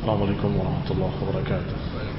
السلام عليكم ورحمة الله وبركاته.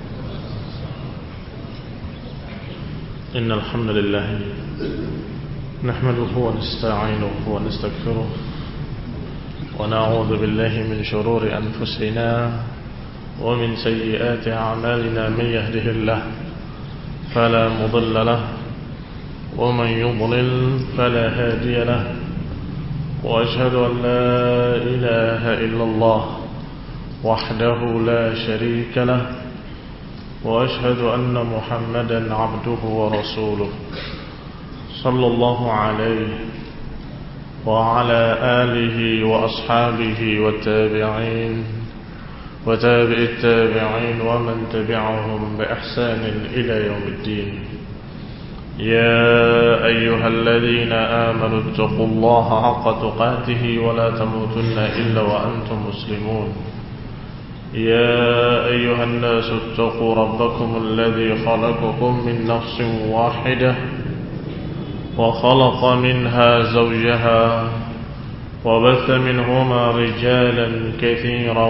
إن الحمد لله نحمده ونستعينه ونستغفره ونعوذ بالله من شرور أنفسنا ومن سيئات أعمالنا. من يهده الله فلا مضل له ومن يضلل فلا هادي له وأشهد أن لا إله إلا الله وحده لا شريك له وأشهد أن محمدا عبده ورسوله صلى الله عليه وعلى آله وأصحابه والتابعين وتابع التابعين ومن تبعهم بإحسان إلى يوم الدين. يا أيها الذين آمنوا اتقوا الله حق تقاته ولا تموتن إلا وأنتم مسلمون. يا أيها الناس اتقوا ربكم الذي خلقكم من نفس واحدة وخلق منها زوجها وبث منهما رجالا كثيرا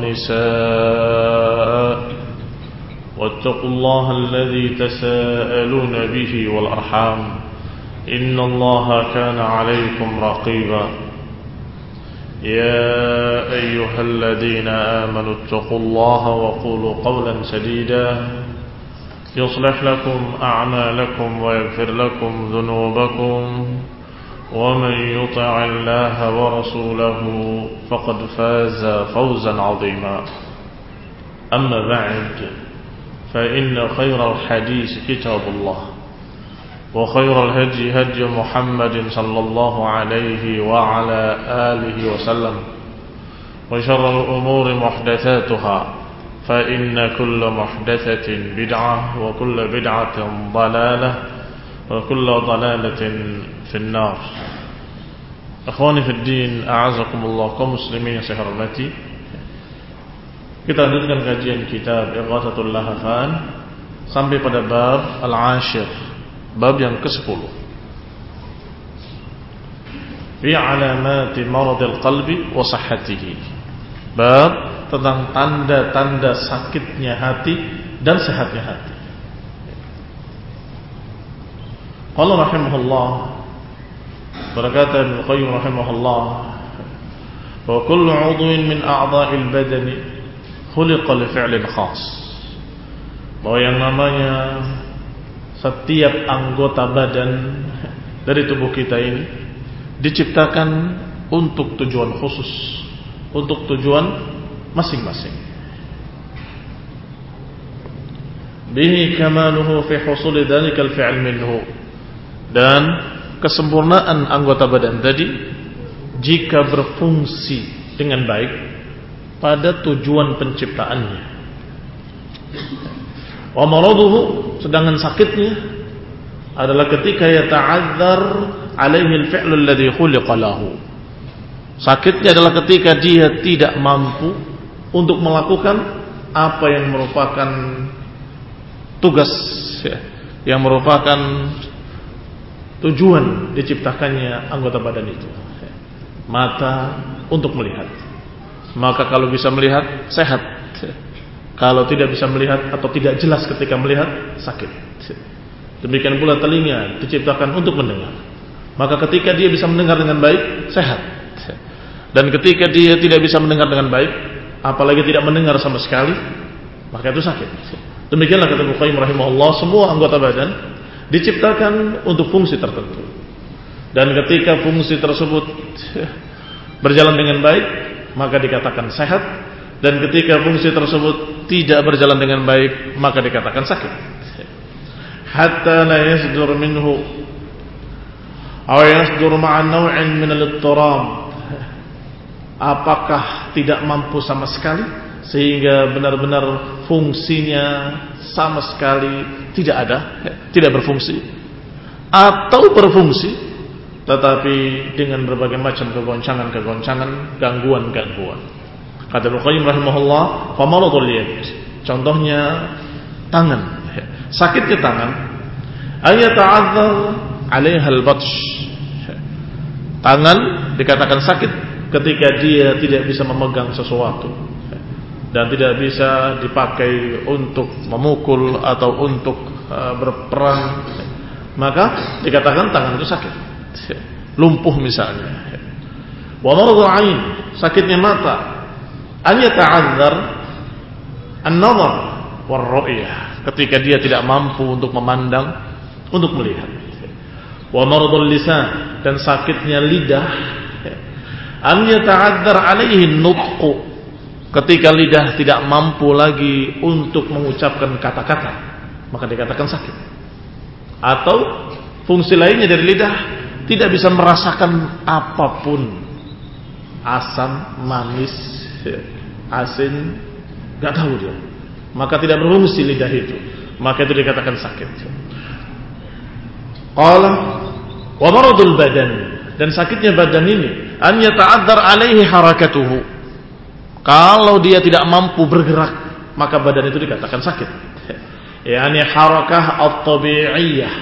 ونساء واتقوا الله الذي تساءلون به والأرحام إن الله كان عليكم رقيبا. يا أيها الذين آمنوا اتقوا الله وقولوا قولا سديدا يصلح لكم أعمالكم ويغفر لكم ذنوبكم ومن يطع الله ورسوله فقد فاز فوزا عظيما. أما بعد فإن خير الحديث كتاب الله وخير الهدي هدي محمد صلى الله عليه وعلى آله وسلم وشر الأمور محدثاتها فإن كل محدثة بدعة وكل بدعة ضلالة وكل ضلالة في النار. Akhwani fi din, a'azakumullah, kaum muslimin yang saya hormati. Kita lanjutkan kajian kitab Ighathatul Lahafan sampai pada bab al-ashir, bab yang ke-10. Fi alamati maradil qalbi wa sihhatihi. Bab tentang tanda-tanda sakitnya hati dan sehatnya hati. Qala rahimahullah, berkata Ibnu Qayyim rahimahullah, wa kullu 'udwin min a'dha'il badani khuliqa li fi'lin khas. Bahwa yang namanya setiap anggota badan dari tubuh kita ini diciptakan untuk tujuan khusus, untuk tujuan masing-masing. Bihi kamaluhu fi husuli dhalikal fi'l minhu. Dan kesempurnaan anggota badan tadi jika berfungsi dengan baik pada tujuan penciptaannya. Wa maraduhu, sedangkan sakitnya adalah ketika yata'adzar alaihi al-fi'lu alladhi khuliqa lahu. Sakitnya adalah ketika dia tidak mampu untuk melakukan apa yang merupakan tugas, yang merupakan tujuan diciptakannya anggota badan itu. Mata untuk melihat. Maka kalau bisa melihat, sehat. Kalau tidak bisa melihat atau tidak jelas ketika melihat, sakit. Demikian pula telinga diciptakan untuk mendengar. Maka ketika dia bisa mendengar dengan baik, sehat. Dan ketika dia tidak bisa mendengar dengan baik, apalagi tidak mendengar sama sekali, maka itu sakit. Demikianlah kata Ibnu Qayyim rahimahullah, semua anggota badan diciptakan untuk fungsi tertentu. Dan ketika fungsi tersebut berjalan dengan baik, maka dikatakan sehat. Dan ketika fungsi tersebut tidak berjalan dengan baik, maka dikatakan sakit. Hatta la yasdur minhu aw yasdur ma'a naw'in min al-ittirab. Apakah tidak mampu sama sekali sehingga benar-benar fungsinya sama sekali tidak ada, tidak berfungsi, atau berfungsi tetapi dengan berbagai macam kegoncangan, gangguan. Kata Ibnu Qayyim rahimahullah, famaradul yad, contohnya tangan, sakitnya tangan, ayata'adzar 'alaiha al-batsh. Tangan dikatakan sakit ketika dia tidak bisa memegang sesuatu. dan tidak bisa dipakai untuk memukul atau untuk berperang, maka dikatakan tangan itu sakit, lumpuh misalnya. Wa maradul ain, sakitnya mata, an yata'adzar an-nazar war-ru'yah, ketika dia tidak mampu untuk memandang, untuk melihat. Wa maradul lisan, dan sakitnya lidah, an yata'adzar alaihi an-nutq, ketika lidah tidak mampu lagi untuk mengucapkan kata-kata, maka dikatakan sakit. Atau fungsi lainnya dari lidah, tidak bisa merasakan apapun, asam, manis, asin, gak tahu dia, maka tidak berfungsi lidah itu, maka itu dikatakan sakit. Qala wa maradul badan, dan sakitnya badan ini, an yata'adzar alaihi harakatuhu, kalau dia tidak mampu bergerak, maka badan itu dikatakan sakit. Yani harakah at-tabi'iyah,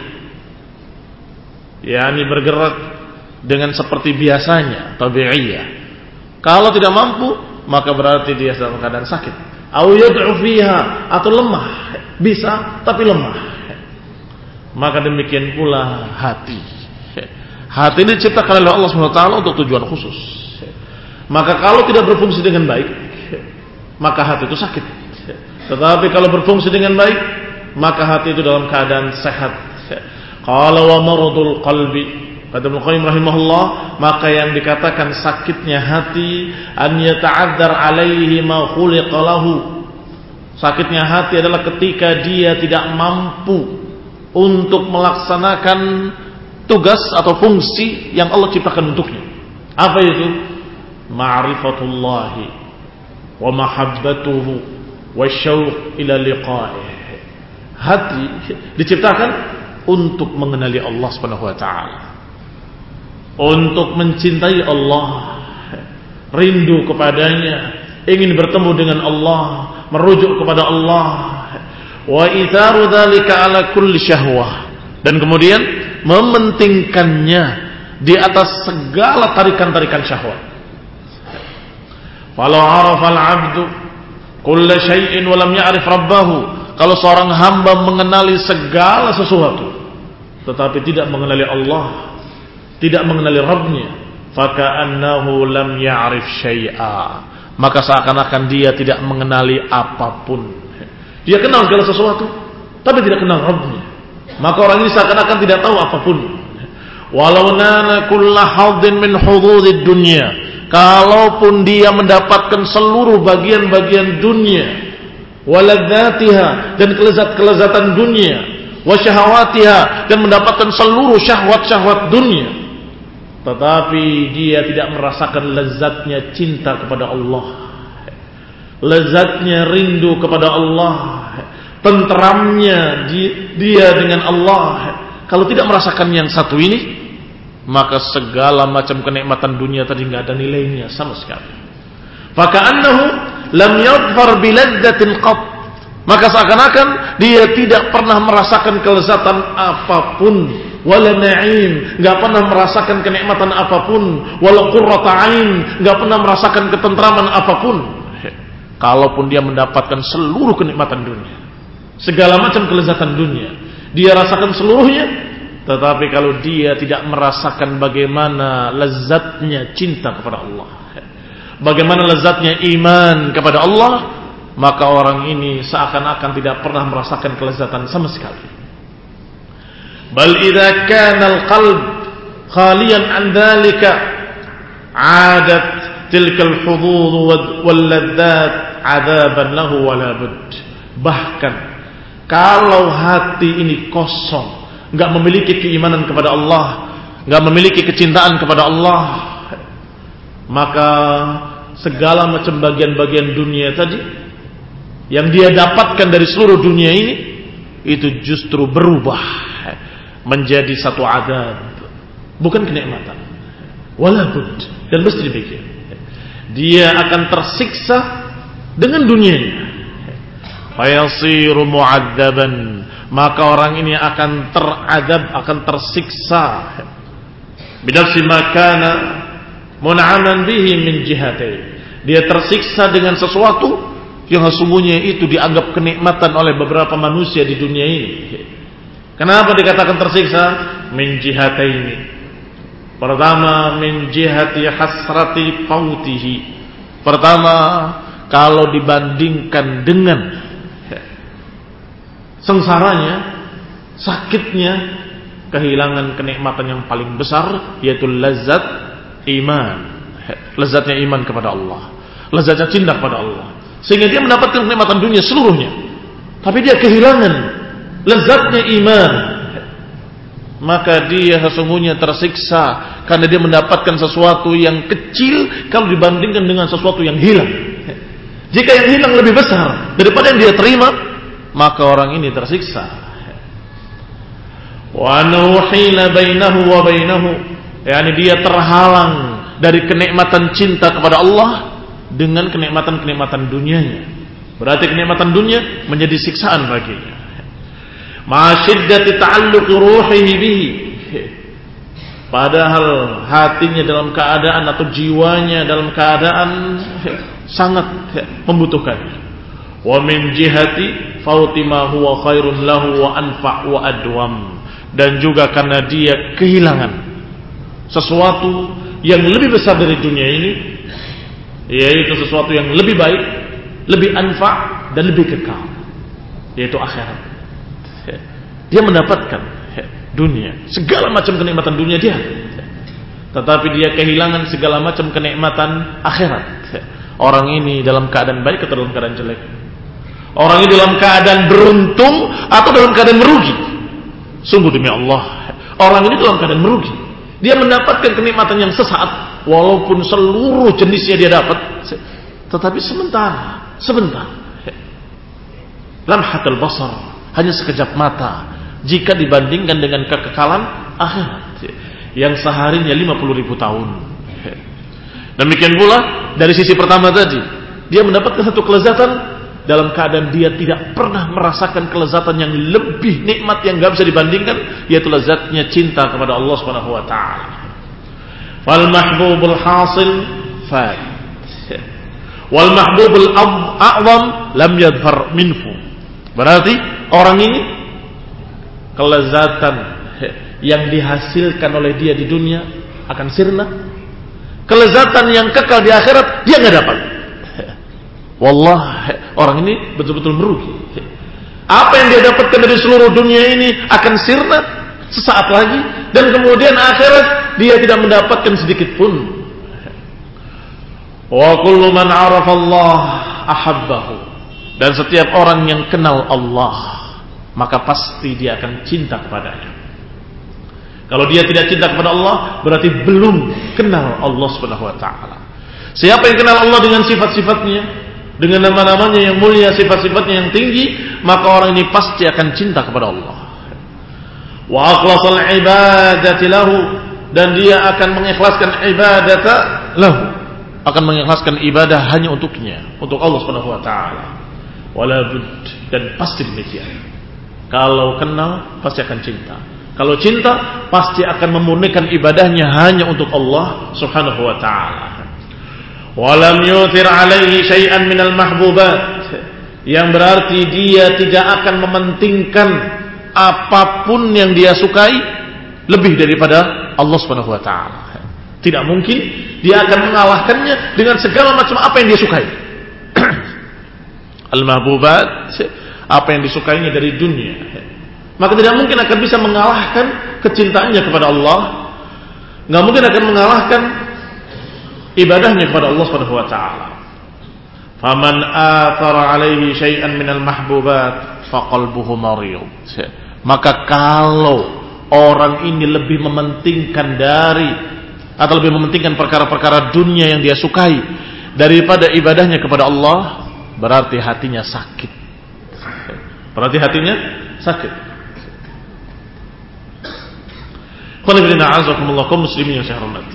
yani bergerak dengan seperti biasanya, tabi'iyah. Kalau tidak mampu, maka berarti dia dalam keadaan sakit. Au yad'u fiha, atau lemah, bisa tapi lemah. Maka demikian pula hati. Hati ini diciptakan oleh Allah SWT untuk tujuan khusus. Maka kalau tidak berfungsi dengan baik, maka hati itu sakit. Tetapi kalau berfungsi dengan baik, maka hati itu dalam keadaan sehat. Qala wa maradul qalbi, kata Ibnu Qayyim rahimahullah, maka yang dikatakan sakitnya hati, an yata'adzar alaihi ma khuliqa lahu, sakitnya hati adalah ketika dia tidak mampu untuk melaksanakan tugas atau fungsi yang Allah ciptakan untuknya. Apa itu? Ma'rifatullahi wa mahabbatuhu wa syauq ila liqa'ih. Hati diciptakan untuk mengenali Allah Subhanahu wa taala, untuk mencintai Allah, rindu kepadanya, ingin bertemu dengan Allah, merujuk kepada Allah. Wa itharu dzalika ala kulli syahwah, dan kemudian mementingkannya di atas segala tarikan-tarikan syahwat. Walau arafal abdu kulla syai'in wa lam ya'rif rabbahu, kalau seorang hamba mengenali segala sesuatu tetapi tidak mengenali Allah, tidak mengenali Rabbnya, faka'annahu lam ya'rif syai'a, maka seakan-akan dia tidak mengenali apapun. Dia kenal segala sesuatu tapi tidak kenal Rabbnya, maka orang ini seakan-akan tidak tahu apapun. Walau nana kulla hadin min hududid dunya, kalaupun dia mendapatkan seluruh bagian-bagian dunia, waladzatiha, dan kelezat-kelezatan dunia, wasyahawatiha, dan mendapatkan seluruh syahwat-syahwat dunia, tetapi dia tidak merasakan lezatnya cinta kepada Allah, lezatnya rindu kepada Allah, tenteramnya dia dengan Allah. Kalau tidak merasakan yang satu ini, maka segala macam kenikmatan dunia tadi tidak ada nilainya sama sekali. Faka'annahu lam yadfar biladzatin qat, maka seakan-akan dia tidak pernah merasakan kelezatan apapun, wala na'im, enggak pernah merasakan kenikmatan apapun, wala qurrata ain, enggak pernah merasakan ketentraman apapun. Kalaupun dia mendapatkan seluruh kenikmatan dunia, segala macam kelezatan dunia, dia rasakan seluruhnya, tetapi kalau dia tidak merasakan bagaimana lezatnya cinta kepada Allah, bagaimana lezatnya iman kepada Allah, maka orang ini seakan-akan tidak pernah merasakan kelezatan sama sekali. Bal idza kana al-qalb khaliyan an dzalika 'adat tilka al-hudud wal ladzat 'adaban lahu wala bud. Bahkan kalau hati ini kosong, enggak memiliki keimanan kepada Allah, enggak memiliki kecintaan kepada Allah, maka segala macam bagian-bagian dunia tadi yang dia dapatkan dari seluruh dunia ini, itu justru berubah menjadi satu adab, bukan kenikmatan. Wala bud, dan mesti demikian. Dia akan tersiksa dengan dunianya. Fayasiru mu'adzaban, maka orang ini akan teradab, akan tersiksa binafsi ma kana mun'aman bihi min jihatain. Dia tersiksa dengan sesuatu yang sesungguhnya itu dianggap kenikmatan oleh beberapa manusia di dunia ini. Kenapa dikatakan tersiksa? Min jihataini. Pertama, min jihati hasrati fautihi. Pertama, kalau dibandingkan dengan sengsaranya, sakitnya, kehilangan kenikmatan yang paling besar, yaitu lezat iman. Lezatnya iman kepada Allah, lezatnya cinta kepada Allah, sehingga dia mendapatkan kenikmatan dunia seluruhnya, tapi dia kehilangan lezatnya iman. Maka dia sesungguhnya tersiksa karena dia mendapatkan sesuatu yang kecil kalau dibandingkan dengan sesuatu yang hilang. Jika yang hilang lebih besar daripada yang dia terima, maka orang ini tersiksa. Wa nuhila bainahu wa bainahu, yakni dia terhalang dari kenikmatan cinta kepada Allah dengan kenikmatan-kenikmatan dunianya. Berarti kenikmatan dunia menjadi siksaan baginya. Ma'asyiddati ta'alluqi ruhihi bihi, padahal hatinya dalam keadaan atau jiwanya dalam keadaan sangat membutuhkannya. Wa min jihati fauti ma huwa khairun lahu wa anfa' wa adwam, dan juga karena dia kehilangan sesuatu yang lebih besar dari dunia ini, yaitu sesuatu yang lebih baik, lebih anfa' dan lebih kekal, yaitu akhirat. Dia mendapatkan dunia, segala macam kenikmatan dunia dia, tetapi dia kehilangan segala macam kenikmatan akhirat. Orang ini dalam keadaan baik atau dalam keadaan jelek? Orang ini dalam keadaan beruntung atau dalam keadaan merugi? Sungguh demi Allah, orang ini dalam keadaan merugi. Dia mendapatkan kenikmatan yang sesaat, walaupun seluruh jenisnya dia dapat, tetapi sebentar. Lamhatul basar, hanya sekejap mata, jika dibandingkan dengan kekekalan akhirat yang seharinya 50.000 tahun. Demikian pula dari sisi pertama tadi, dia mendapatkan satu kelezatan dalam keadaan dia tidak pernah merasakan kelezatan yang lebih nikmat yang gak bisa dibandingkan, yaitu lezatnya cinta kepada Allah Subhanahu wa taala. Fal mahbubul hasil fat, wal mahbubul a'zam lam yadhhar minhu. Berarti orang ini kelezatan yang dihasilkan oleh dia di dunia akan sirna. Kelezatan yang kekal di akhirat dia nggak dapat. Wallah, orang ini betul-betul merugi. Apa yang dia dapatkan dari seluruh dunia ini akan sirna sesaat lagi, dan kemudian akhirat dia tidak mendapatkan sedikit pun. Wa kullu man 'arafa Allah ahabbahu, dan setiap orang yang kenal Allah, maka pasti dia akan cinta kepadanya. Kalau dia tidak cinta kepada Allah, berarti belum kenal Allah Subhanahu wa taala. Siapa yang kenal Allah dengan sifat-sifatnya, dengan nama-namanya yang mulia, sifat-sifatnya yang tinggi, maka orang ini pasti akan cinta kepada Allah. Wa akhlasal ibadati lahu, dan dia akan mengikhlaskan ibadata lahu, akan mengikhlaskan ibadah hanya untuknya, untuk Allah Subhanahu wa taala. Wala bud, dan pasti demikian. Kalau kenal pasti akan cinta. Kalau cinta pasti akan memurnikan ibadahnya hanya untuk Allah Subhanahu wa taala. Walam yuthir alaihi syai'an minal mahbubat, yang berarti dia tidak akan mementingkan apapun yang dia sukai lebih daripada Allah Subhanahu wa taala. Tidak mungkin dia akan mengalahkannya dengan segala macam apa yang dia sukai. Al-mahbubat, apa yang disukainya dari dunia, maka tidak mungkin akan bisa mengalahkan kecintaannya kepada Allah. Nggak mungkin akan mengalahkan ibadahnya kepada Allah Subhanahu wa taala. Faman athara alaihi syai'an minal mahbubat faqalbuhu marid. Maka kalau orang ini lebih mementingkan atau lebih mementingkan perkara-perkara dunia yang dia sukai daripada ibadahnya kepada Allah, berarti hatinya sakit. Qulibina azakumullah, kaum muslimin yang saya hormati.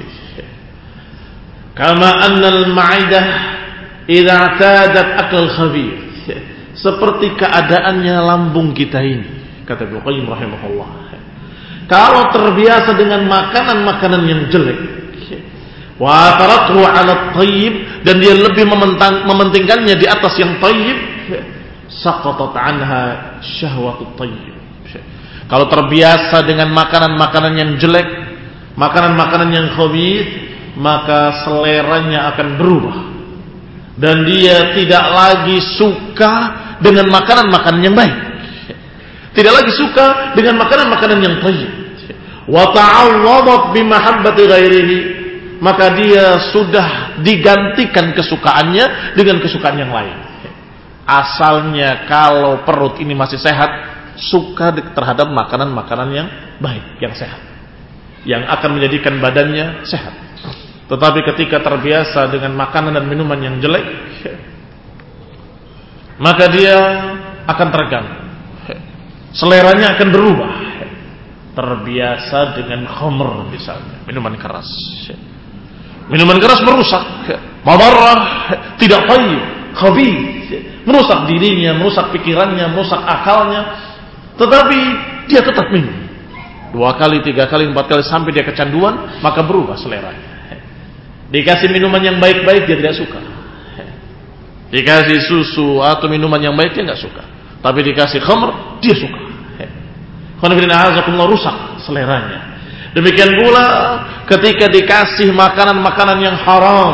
Kama annal ma'idah idza i'tadat akal khabir, seperti keadaannya lambung kita ini, kata Ibnu Qayyim rahimahullah. Kalau terbiasa dengan makanan-makanan yang jelek, wa tarathu 'ala thayyib, dan dia lebih mementingkannya di atas yang thayyib, saqatat 'anha syahwatut thayyib. Kalau terbiasa dengan makanan-makanan yang jelek, makanan-makanan yang khabith, maka seleranya akan berubah dan dia tidak lagi suka dengan makanan-makanan yang baik, tidak lagi suka dengan makanan-makanan yang thayyib. Wa ta'awwadat bi mahabbati ghairihi, maka dia sudah digantikan kesukaannya dengan kesukaan yang lain. Asalnya kalau perut ini masih sehat, suka terhadap makanan-makanan yang baik, yang sehat, yang akan menjadikan badannya sehat. Tetapi ketika terbiasa dengan makanan dan minuman yang jelek, maka dia akan terganggu, seleranya akan berubah. Terbiasa dengan khamr misalnya, minuman keras. Minuman keras merusak, madarrah, tidak thayyib, khabith, merusak dirinya, merusak pikirannya, merusak akalnya. Tetapi dia tetap minum 2 kali, 3 kali, 4 kali sampai dia kecanduan, maka berubah seleranya. Dikasih minuman yang baik-baik dia tidak suka, dikasih susu atau minuman yang baik dia nggak suka, tapi dikasih khamr dia suka. Rusak seleranya. Demikian pula ketika dikasih makanan-makanan yang haram,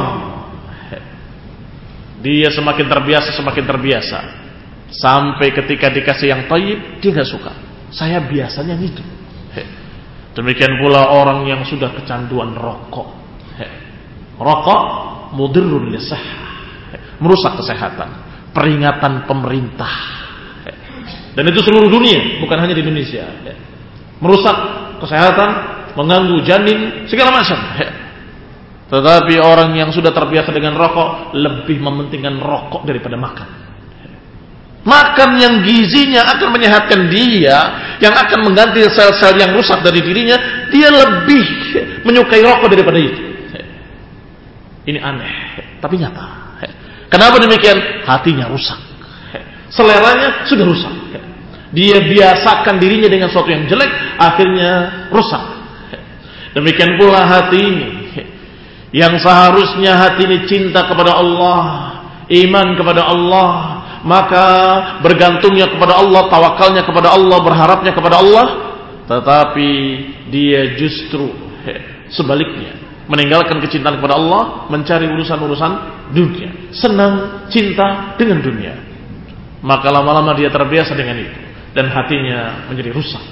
dia semakin terbiasa sampai ketika dikasih yang thayyib dia nggak suka. Saya biasanya gitu. Demikian pula orang yang sudah kecanduan rokok. Rokok mudirrun lisihhah, merusak kesehatan. Peringatan pemerintah. Dan itu seluruh dunia, bukan hanya di Indonesia. Merusak kesehatan, mengganggu janin, segala macam. Tetapi orang yang sudah terbiasa dengan rokok lebih mementingkan rokok daripada makan. Makan yang gizinya akan menyehatkan dia, yang akan mengganti sel-sel yang rusak dari dirinya, dia lebih menyukai rokok daripada itu. Ini aneh, tapi nyata. Kenapa demikian? Hatinya rusak, seleranya sudah rusak. Dia biasakan dirinya dengan sesuatu yang jelek, akhirnya rusak. Demikian pula hati ini, yang seharusnya hati ini cinta kepada Allah, iman kepada Allah, maka bergantungnya kepada Allah, tawakalnya kepada Allah, berharapnya kepada Allah, tetapi dia justru sebaliknya meninggalkan kecintaan kepada Allah, mencari urusan-urusan dunia, senang, cinta dengan dunia. Maka lama-lama dia terbiasa dengan itu dan hatinya menjadi rusak.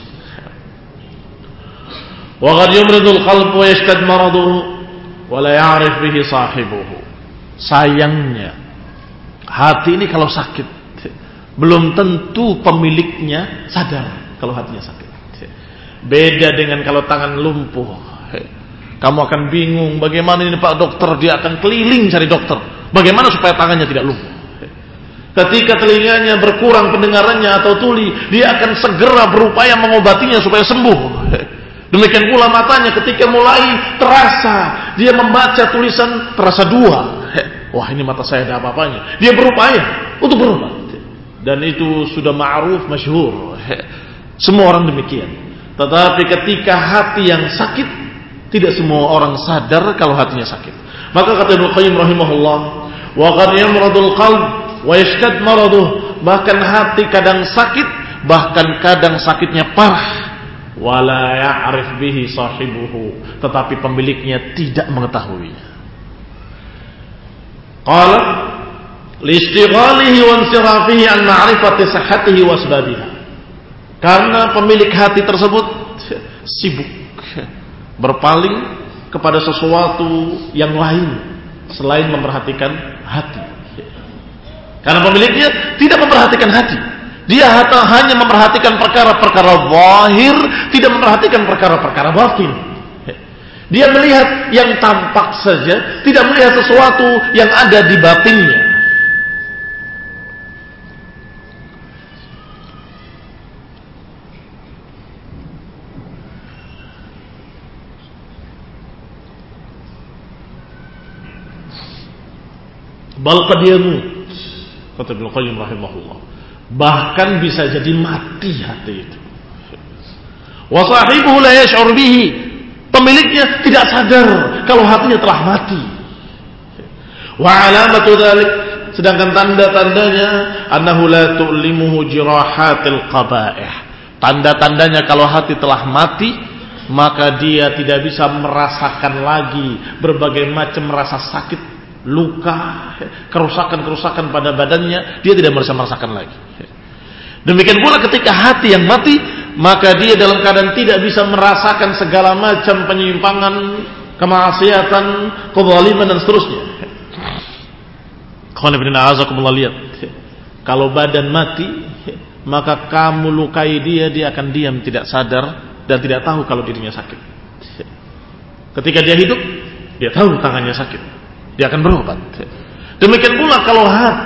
Wa qad yumridul qalb wa yashtad maraduhu wa la ya'rif bihi sahibuhu. Sayangnya hati ini kalau sakit belum tentu pemiliknya sadar kalau hatinya sakit. Beda dengan kalau tangan lumpuh. Kamu akan bingung bagaimana ini Pak dokter, dia akan keliling cari dokter. Bagaimana supaya tangannya tidak lumpuh? Ketika telinganya berkurang pendengarannya atau tuli, dia akan segera berupaya mengobatinya supaya sembuh. Demikian pula matanya ketika mulai terasa, dia membaca tulisan terasa 2. Wah, ini mata saya ada apa-apanya. Dia berupaya untuk berobat. Dan itu sudah ma'ruf, masyhur. Semua orang demikian. Tetapi ketika hati yang sakit, tidak semua orang sadar kalau hatinya sakit. Maka kata Ibnu Qayyim rahimahullah, wa qad yamradul qalb wa yashtad maraduh, bahkan hati kadang sakit, bahkan kadang sakitnya parah, wala ya'rif bihi sahibuhu, tetapi pemiliknya tidak mengetahuinya. Qala liistighalihi wa insirafihi an ma'rifati sihhatihi wa asbabiha, karena pemilik hati tersebut sibuk berpaling kepada sesuatu yang lain selain memperhatikan hati. Karena pemiliknya tidak memperhatikan hati. Dia hanya memperhatikan perkara-perkara zahir, tidak memperhatikan perkara-perkara batin. Dia melihat yang tampak saja, tidak melihat sesuatu yang ada di batinnya. Bal qad yamut, kata Ibnu Qayyim rahimahullah, bahkan bisa jadi mati hati itu. Wa sahibuhu la yash'ur bihi, pemiliknya tidak sadar kalau hatinya telah mati. Wa alamatu dzalik, sedangkan tanda-tandanya annahu la tu'limuhu jirahatil qaba'ih. Tanda-tandanya kalau hati telah mati, maka dia tidak bisa merasakan lagi berbagai macam rasa sakit, luka, kerusakan-kerusakan pada badannya, dia tidak bisa merasakan lagi. Demikian pula ketika hati yang mati, maka dia dalam keadaan tidak bisa merasakan segala macam penyimpangan, kemaksiatan, kezaliman dan seterusnya. Lihat, kalau badan mati, maka kamu lukai dia akan diam, tidak sadar dan tidak tahu kalau dirinya sakit. Ketika dia hidup, dia tahu tangannya sakit, dia akan berobat. Demikian pula kalau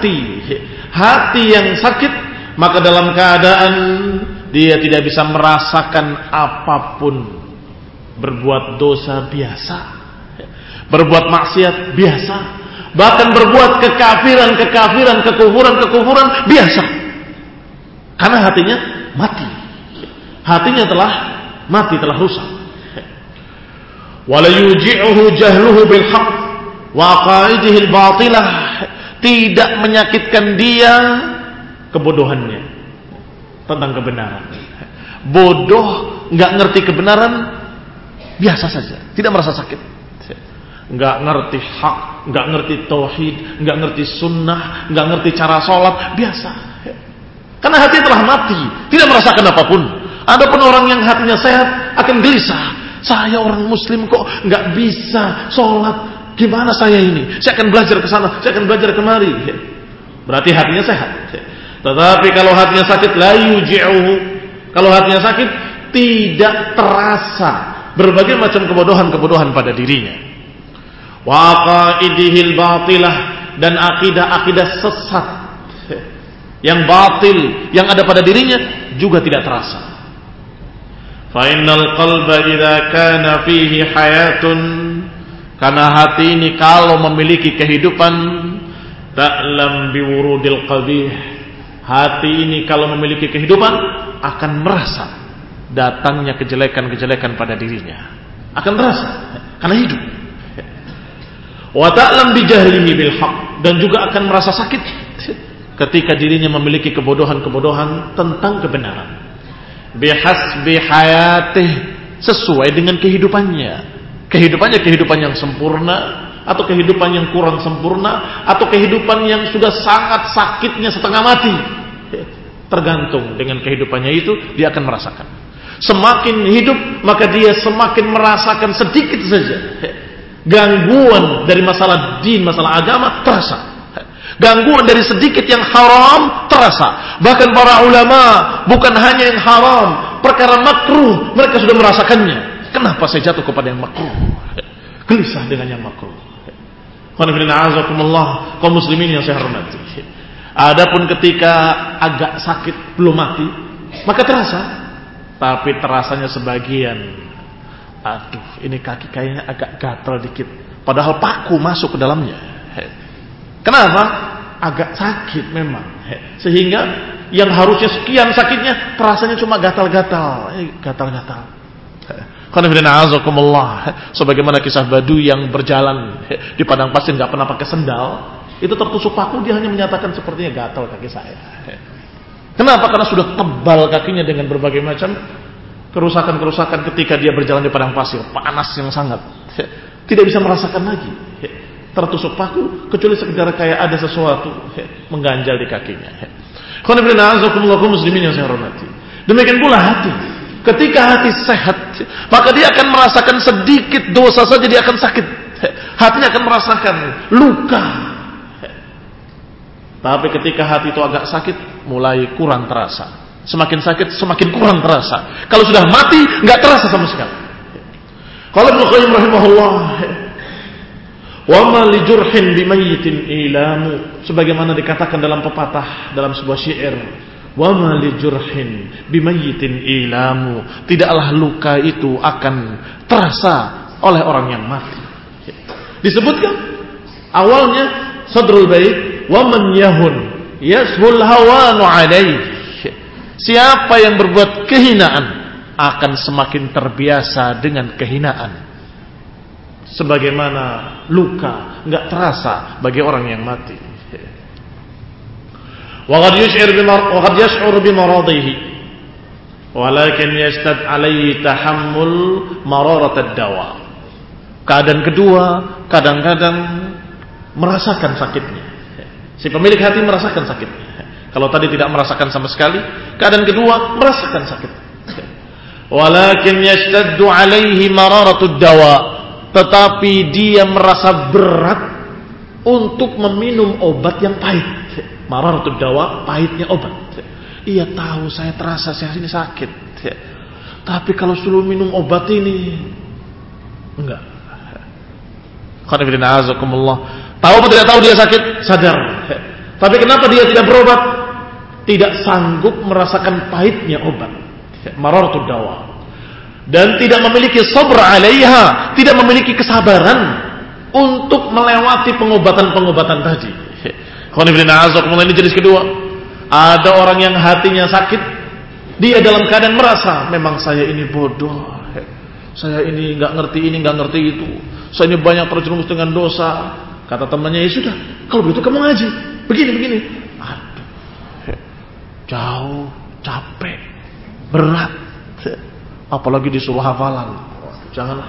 hati yang sakit, maka dalam keadaan dia tidak bisa merasakan apapun. Berbuat dosa biasa, berbuat maksiat biasa, bahkan berbuat kekafiran, kekufuran biasa. Karena hatinya mati. Hatinya telah mati, telah rusak. Wala yuji'uhu jahluhu bil haqq wa aqaidihi al batilah. Tidak menyakitkan dia kebodohannya tentang kebenaran. Bodoh, enggak ngerti kebenaran, biasa saja, tidak merasa sakit. Enggak ngerti hak, enggak ngerti tauhid, enggak ngerti sunnah, enggak ngerti cara sholat, biasa. Karena hati telah mati, tidak merasakan apapun. Adapun orang yang hatinya sehat akan gelisah. Saya orang muslim kok enggak bisa sholat, gimana saya ini? Saya akan belajar ke sana, saya akan belajar kemari. Berarti hatinya sehat. Tetapi kalau hatinya sakit, la yuji'uhu. Kalau hatinya sakit, tidak terasa berbagai macam kebodohan pada dirinya. Wa aqaidihil batilah, dan akidah-akidah sesat yang batil yang ada pada dirinya juga tidak terasa. Fa innal qalba idza kana fihi hayatun, karena hati ini kalau memiliki kehidupan, ta'lam biwurudil qabih. Hati ini kalau memiliki kehidupan akan merasa datangnya kejelekan-kejelekan pada dirinya. Akan terasa karena hidup. Wa ta'lam bijahlihi bil haqq, dan juga akan merasa sakit ketika dirinya memiliki kebodohan-kebodohan tentang kebenaran. Bihasbi hayatih, sesuai dengan kehidupannya. Kehidupan yang sempurna atau kehidupan yang kurang sempurna, atau kehidupan yang sudah sangat sakitnya setengah mati. Tergantung dengan kehidupannya itu, dia akan merasakan. Semakin hidup, maka dia semakin merasakan sedikit saja gangguan dari masalah din, masalah agama terasa. Gangguan dari sedikit yang haram terasa. Bahkan para ulama, bukan hanya yang haram, perkara makruh mereka sudah merasakannya. Kenapa saya jatuh kepada yang makruh? Gelisah dengan yang makruh. Kaum muslimin yang saya hormati. Adapun ketika agak sakit, belum mati, maka terasa. Tapi terasanya sebagian. Aduh, ini kaki kayaknya agak gatal dikit. Padahal paku masuk ke dalamnya. Kenapa? Agak sakit memang. Sehingga yang harusnya sekian sakitnya, terasanya cuma gatal-gatal. Gatal-gatal. Sebagaimana kisah Badu yang berjalan di padang pasir nggak pernah pakai sendal, itu tertusuk paku, dia hanya menyatakan sepertinya gatal kaki saya. Kenapa? Karena sudah tebal kakinya dengan berbagai macam kerusakan-kerusakan ketika dia berjalan di padang pasir, panas yang sangat, tidak bisa merasakan lagi tertusuk paku, kecuali sekedar kayak ada sesuatu mengganjal di kakinya. Muslimin yang saya hormati. Demikian pula hati. Ketika hati sehat, maka dia akan merasakan sedikit dosa saja dia akan sakit. Hatinya akan merasakan luka. Tapi ketika hati itu agak sakit, mulai kurang terasa. Semakin sakit, semakin kurang terasa. Kalau sudah mati, nggak terasa sama sekali. Qala Ibnu Qayyim rahimahullah, wa ma li jurhin bimayyitin ilamu, sebagaimana dikatakan dalam pepatah dalam sebuah syair, wa ma li jurhin bimayyitin ilamu, tidaklah luka itu akan terasa oleh orang yang mati. Disebutkan awalnya sadrul bait, wa man yahun yashul hawanu alaih, siapa yang berbuat kehinaan akan semakin terbiasa dengan kehinaan. sebagaimana luka enggak terasa bagi orang yang mati. Wa qad yash'ur bi maradihi walakin yashtad alaihi tahammul mararat ad-dawa. Keadaan kedua, kadang-kadang merasakan sakitnya. Si pemilik hati merasakan sakitnya. Kalau tadi tidak merasakan sama sekali, keadaan kedua merasakan sakit. Walakin yashtaddu alaihi mararatud dawa, tetapi dia merasa berat untuk meminum obat yang pahit. Mararatud dawa, pahitnya obat. Ia tahu saya terasa saya ini sakit, tapi kalau suruh minum obat ini enggak. Tahu atau tidak tahu dia sakit? Sadar. Tapi kenapa dia tidak berobat? Tidak sanggup merasakan pahitnya obat. Mararatud dawa. Dan tidak memiliki sabr 'alaiha, tidak memiliki kesabaran untuk melewati pengobatan-pengobatan tadi. Ini jenis kedua. Ada orang yang hatinya sakit, dia dalam keadaan merasa memang saya ini bodoh, saya ini nggak ngerti ini, nggak ngerti itu, saya ini banyak terjerumus dengan dosa. Kata temannya, ya sudah, kalau begitu kamu ngaji, begini. Aduh, jauh, capek, berat, apalagi disuruh hafalan, janganlah,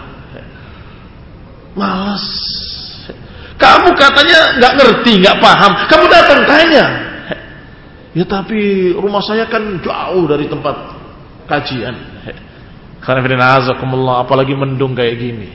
malas. Kamu katanya nggak ngerti, nggak paham, kamu datang tanya. Ya tapi rumah saya kan jauh dari tempat kajian. Apalagi mendung kayak gini.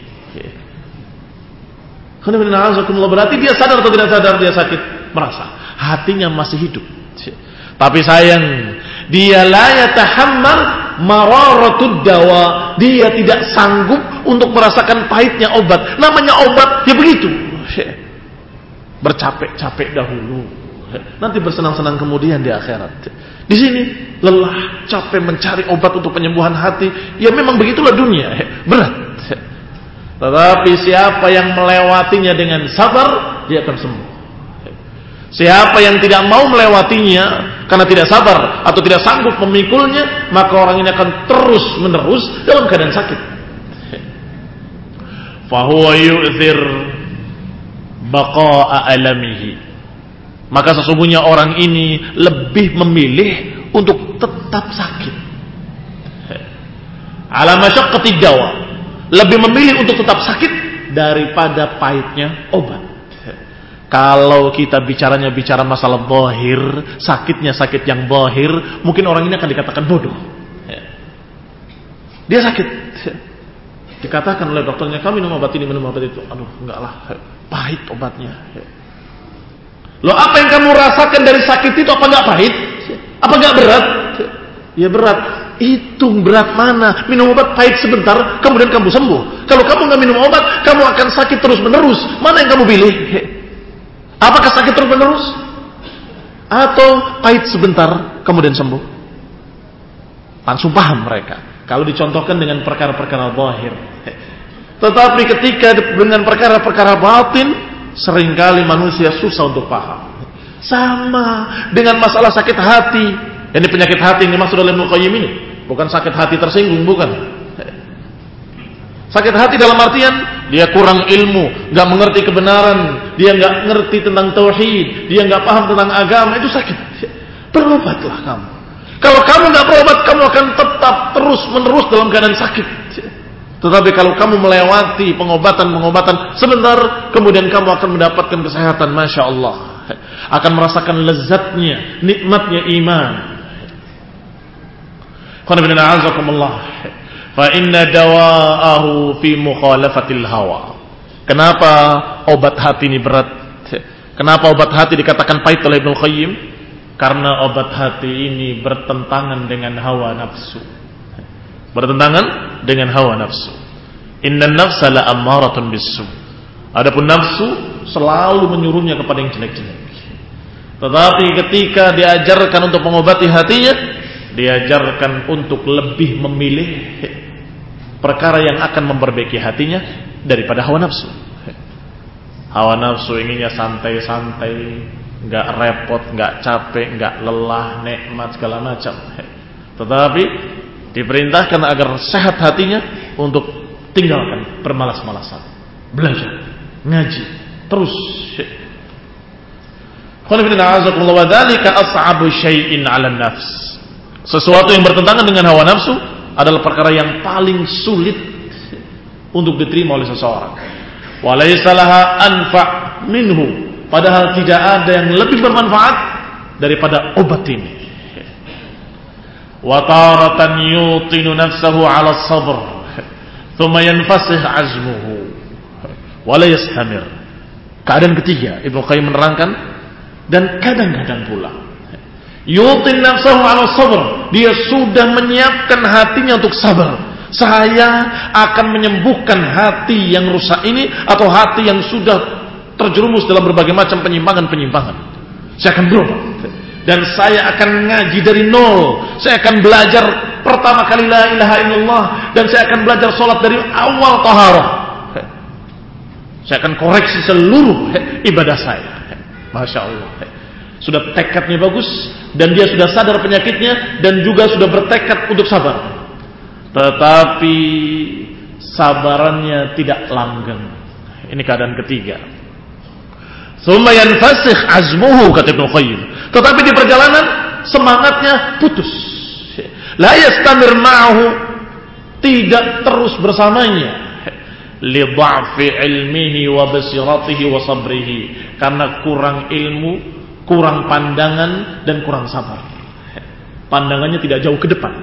Berarti dia sadar atau tidak sadar dia sakit? Merasa hatinya masih hidup. Tapi sayang, dia la yatahammal mararatud dawa. Dia tidak sanggup untuk merasakan pahitnya obat. Namanya obat ya begitu. Bercapek-capek dahulu, nanti bersenang-senang kemudian di akhirat. Di sini lelah, capek mencari obat untuk penyembuhan hati. Ya memang begitulah dunia, berat. Tetapi siapa yang melewatinya dengan sabar, dia akan sembuh. Siapa yang tidak mau melewatinya karena tidak sabar atau tidak sanggup memikulnya, maka orang ini akan terus menerus dalam keadaan sakit. Fahuwa yu'thir baqa'a alamihi. Maka sesungguhnya orang ini lebih memilih untuk tetap sakit. Ala masyaqqati dawa, lebih memilih untuk tetap sakit daripada pahitnya obat. Kalau kita bicara masalah zahir, sakitnya sakit yang zahir, mungkin orang ini akan dikatakan bodoh. Dia sakit, dikatakan oleh dokternya, kami minum obat ini, minum obat itu. Aduh, enggak lah, pahit obatnya. Loh, apa yang kamu rasakan dari sakit itu apa enggak pahit? Apa enggak berat? Ya berat. Hitung berat mana? Minum obat pahit sebentar, kemudian kamu sembuh. Kalau kamu enggak minum obat, kamu akan sakit terus menerus. Mana yang kamu pilih? Apakah sakit terus menerus? Atau pahit sebentar, kemudian sembuh? Langsung paham mereka kalau dicontohkan dengan perkara-perkara zahir. Tetapi ketika dengan perkara-perkara batin, seringkali manusia susah untuk paham. Sama dengan masalah sakit hati. Ini penyakit hati yang dimaksud oleh Ibnu Qayyim ini bukan sakit hati tersinggung, bukan. Sakit hati dalam artian dia kurang ilmu, gak mengerti kebenaran, dia gak ngerti tentang tauhid, dia gak paham tentang agama, itu sakit. Berobatlah kamu. Kalau kamu gak berobat, kamu akan tetap terus menerus dalam keadaan sakit. Tetapi kalau kamu melewati pengobatan sebentar, kemudian kamu akan mendapatkan kesehatan, Masya Allah. Akan merasakan lezatnya, nikmatnya iman. Fa inna dawa'ahu fi mukhalafatil hawa. Kenapa obat hati ini berat? Kenapa obat hati dikatakan pahit oleh Ibnu Qayyim? Karena obat hati ini bertentangan dengan hawa nafsu. Bertentangan dengan hawa nafsu. Innan nafsa la ammaratun bisu. Adapun nafsu selalu menyuruhnya kepada yang jelek-jelek. Tetapi ketika diajarkan untuk mengobati hatinya, diajarkan untuk lebih memilih perkara yang akan memperbaiki hatinya daripada hawa nafsu. Hawa nafsu inginnya santai-santai, enggak repot, enggak capek, enggak lelah, nikmat segala macam. Tetapi diperintahkan agar sehat hatinya untuk tinggalkan permalas-malasan. belajar, ngaji terus. Wadzalika as'abu syai'in 'ala nafs. Sesuatu yang bertentangan dengan hawa nafsu adalah perkara yang paling sulit untuk diterima oleh seseorang. Walaysa laha anfa' minhu, padahal tidak ada yang lebih bermanfaat daripada obat ini. Wa taratan yutinu nafsahu 'ala as-sabr, thumma yanfasih 'azmuhu wa la yastamir. Keadaan ketiga, Ibnu Qayyim menerangkan, dan kadang-kadang pula yutin nafsahu 'ala as-sabr, dia sudah menyiapkan hatinya untuk sabar. Saya akan menyembuhkan hati yang rusak ini, atau hati yang sudah terjerumus dalam berbagai macam penyimpangan-penyimpangan. Saya akan berubah, dan saya akan ngaji dari nol. Saya akan belajar pertama kali la ilaha illallah, dan saya akan belajar sholat dari awal taharah. Saya akan koreksi seluruh ibadah saya. Masya Allah. Sudah tekadnya bagus, dan dia sudah sadar penyakitnya, dan juga sudah bertekad untuk sabar. Tetapi sabarannya tidak langgeng. Ini keadaan ketiga. Tsumma yanfasikh azmuhu, kata Ibnu Qayyim. Tetapi di perjalanan semangatnya putus. La yastamir ma'ahu, tidak terus bersamanya. Li dha'fi ilmihi wa basiratihi wa sabrihi, karena kurang ilmu, kurang pandangan, dan kurang sabar. Pandangannya tidak jauh ke depan.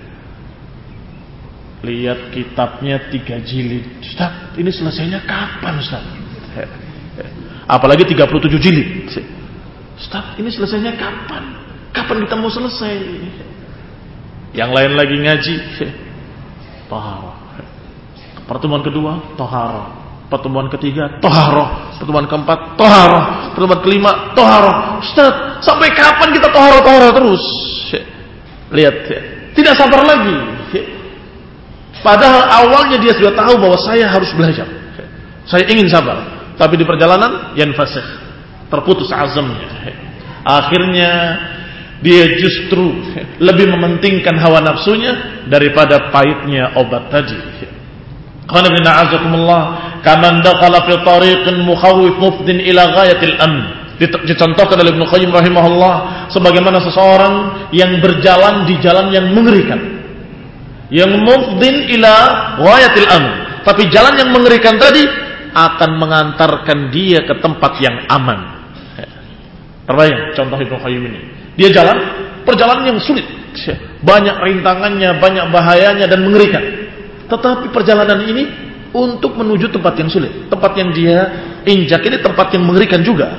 Lihat kitabnya 3 jilid. Ustaz, ini selesainya kapan, Ustaz? Apalagi 37 jilid. Ustaz, ini selesainya kapan? Kapan kita mau selesai? Yang lain lagi ngaji, taharah. Pertemuan kedua, taharah. Pertemuan ketiga, taharah. Pertemuan keempat, taharah. Pertemuan kelima, taharah. Ustaz, sampai kapan kita taharah terus? Lihat, tidak sabar lagi. Padahal awalnya dia sudah tahu bahwa saya harus belajar, saya ingin sabar. Tapi di perjalanan yanfasikh, terputus azamnya. Akhirnya dia justru lebih mementingkan hawa nafsunya daripada pahitnya obat tadi. Qala inna a'azakumullah kaman dakhala fi tariqin mukhawif mufdin ila ghayatil amn. Dicontohkan oleh Ibnu Qayyim rahimahullah sebagaimana seseorang yang berjalan di jalan yang mengerikan, yang mufdin ila ghayatil amn, tapi jalan yang mengerikan tadi akan mengantarkan dia ke tempat yang aman. Terbayang contoh Ibnu Qayyim ini. Dia jalan, perjalanan yang sulit, banyak rintangannya, banyak bahayanya dan mengerikan. Tetapi perjalanan ini untuk menuju tempat yang sulit, tempat yang dia injak ini tempat yang mengerikan juga.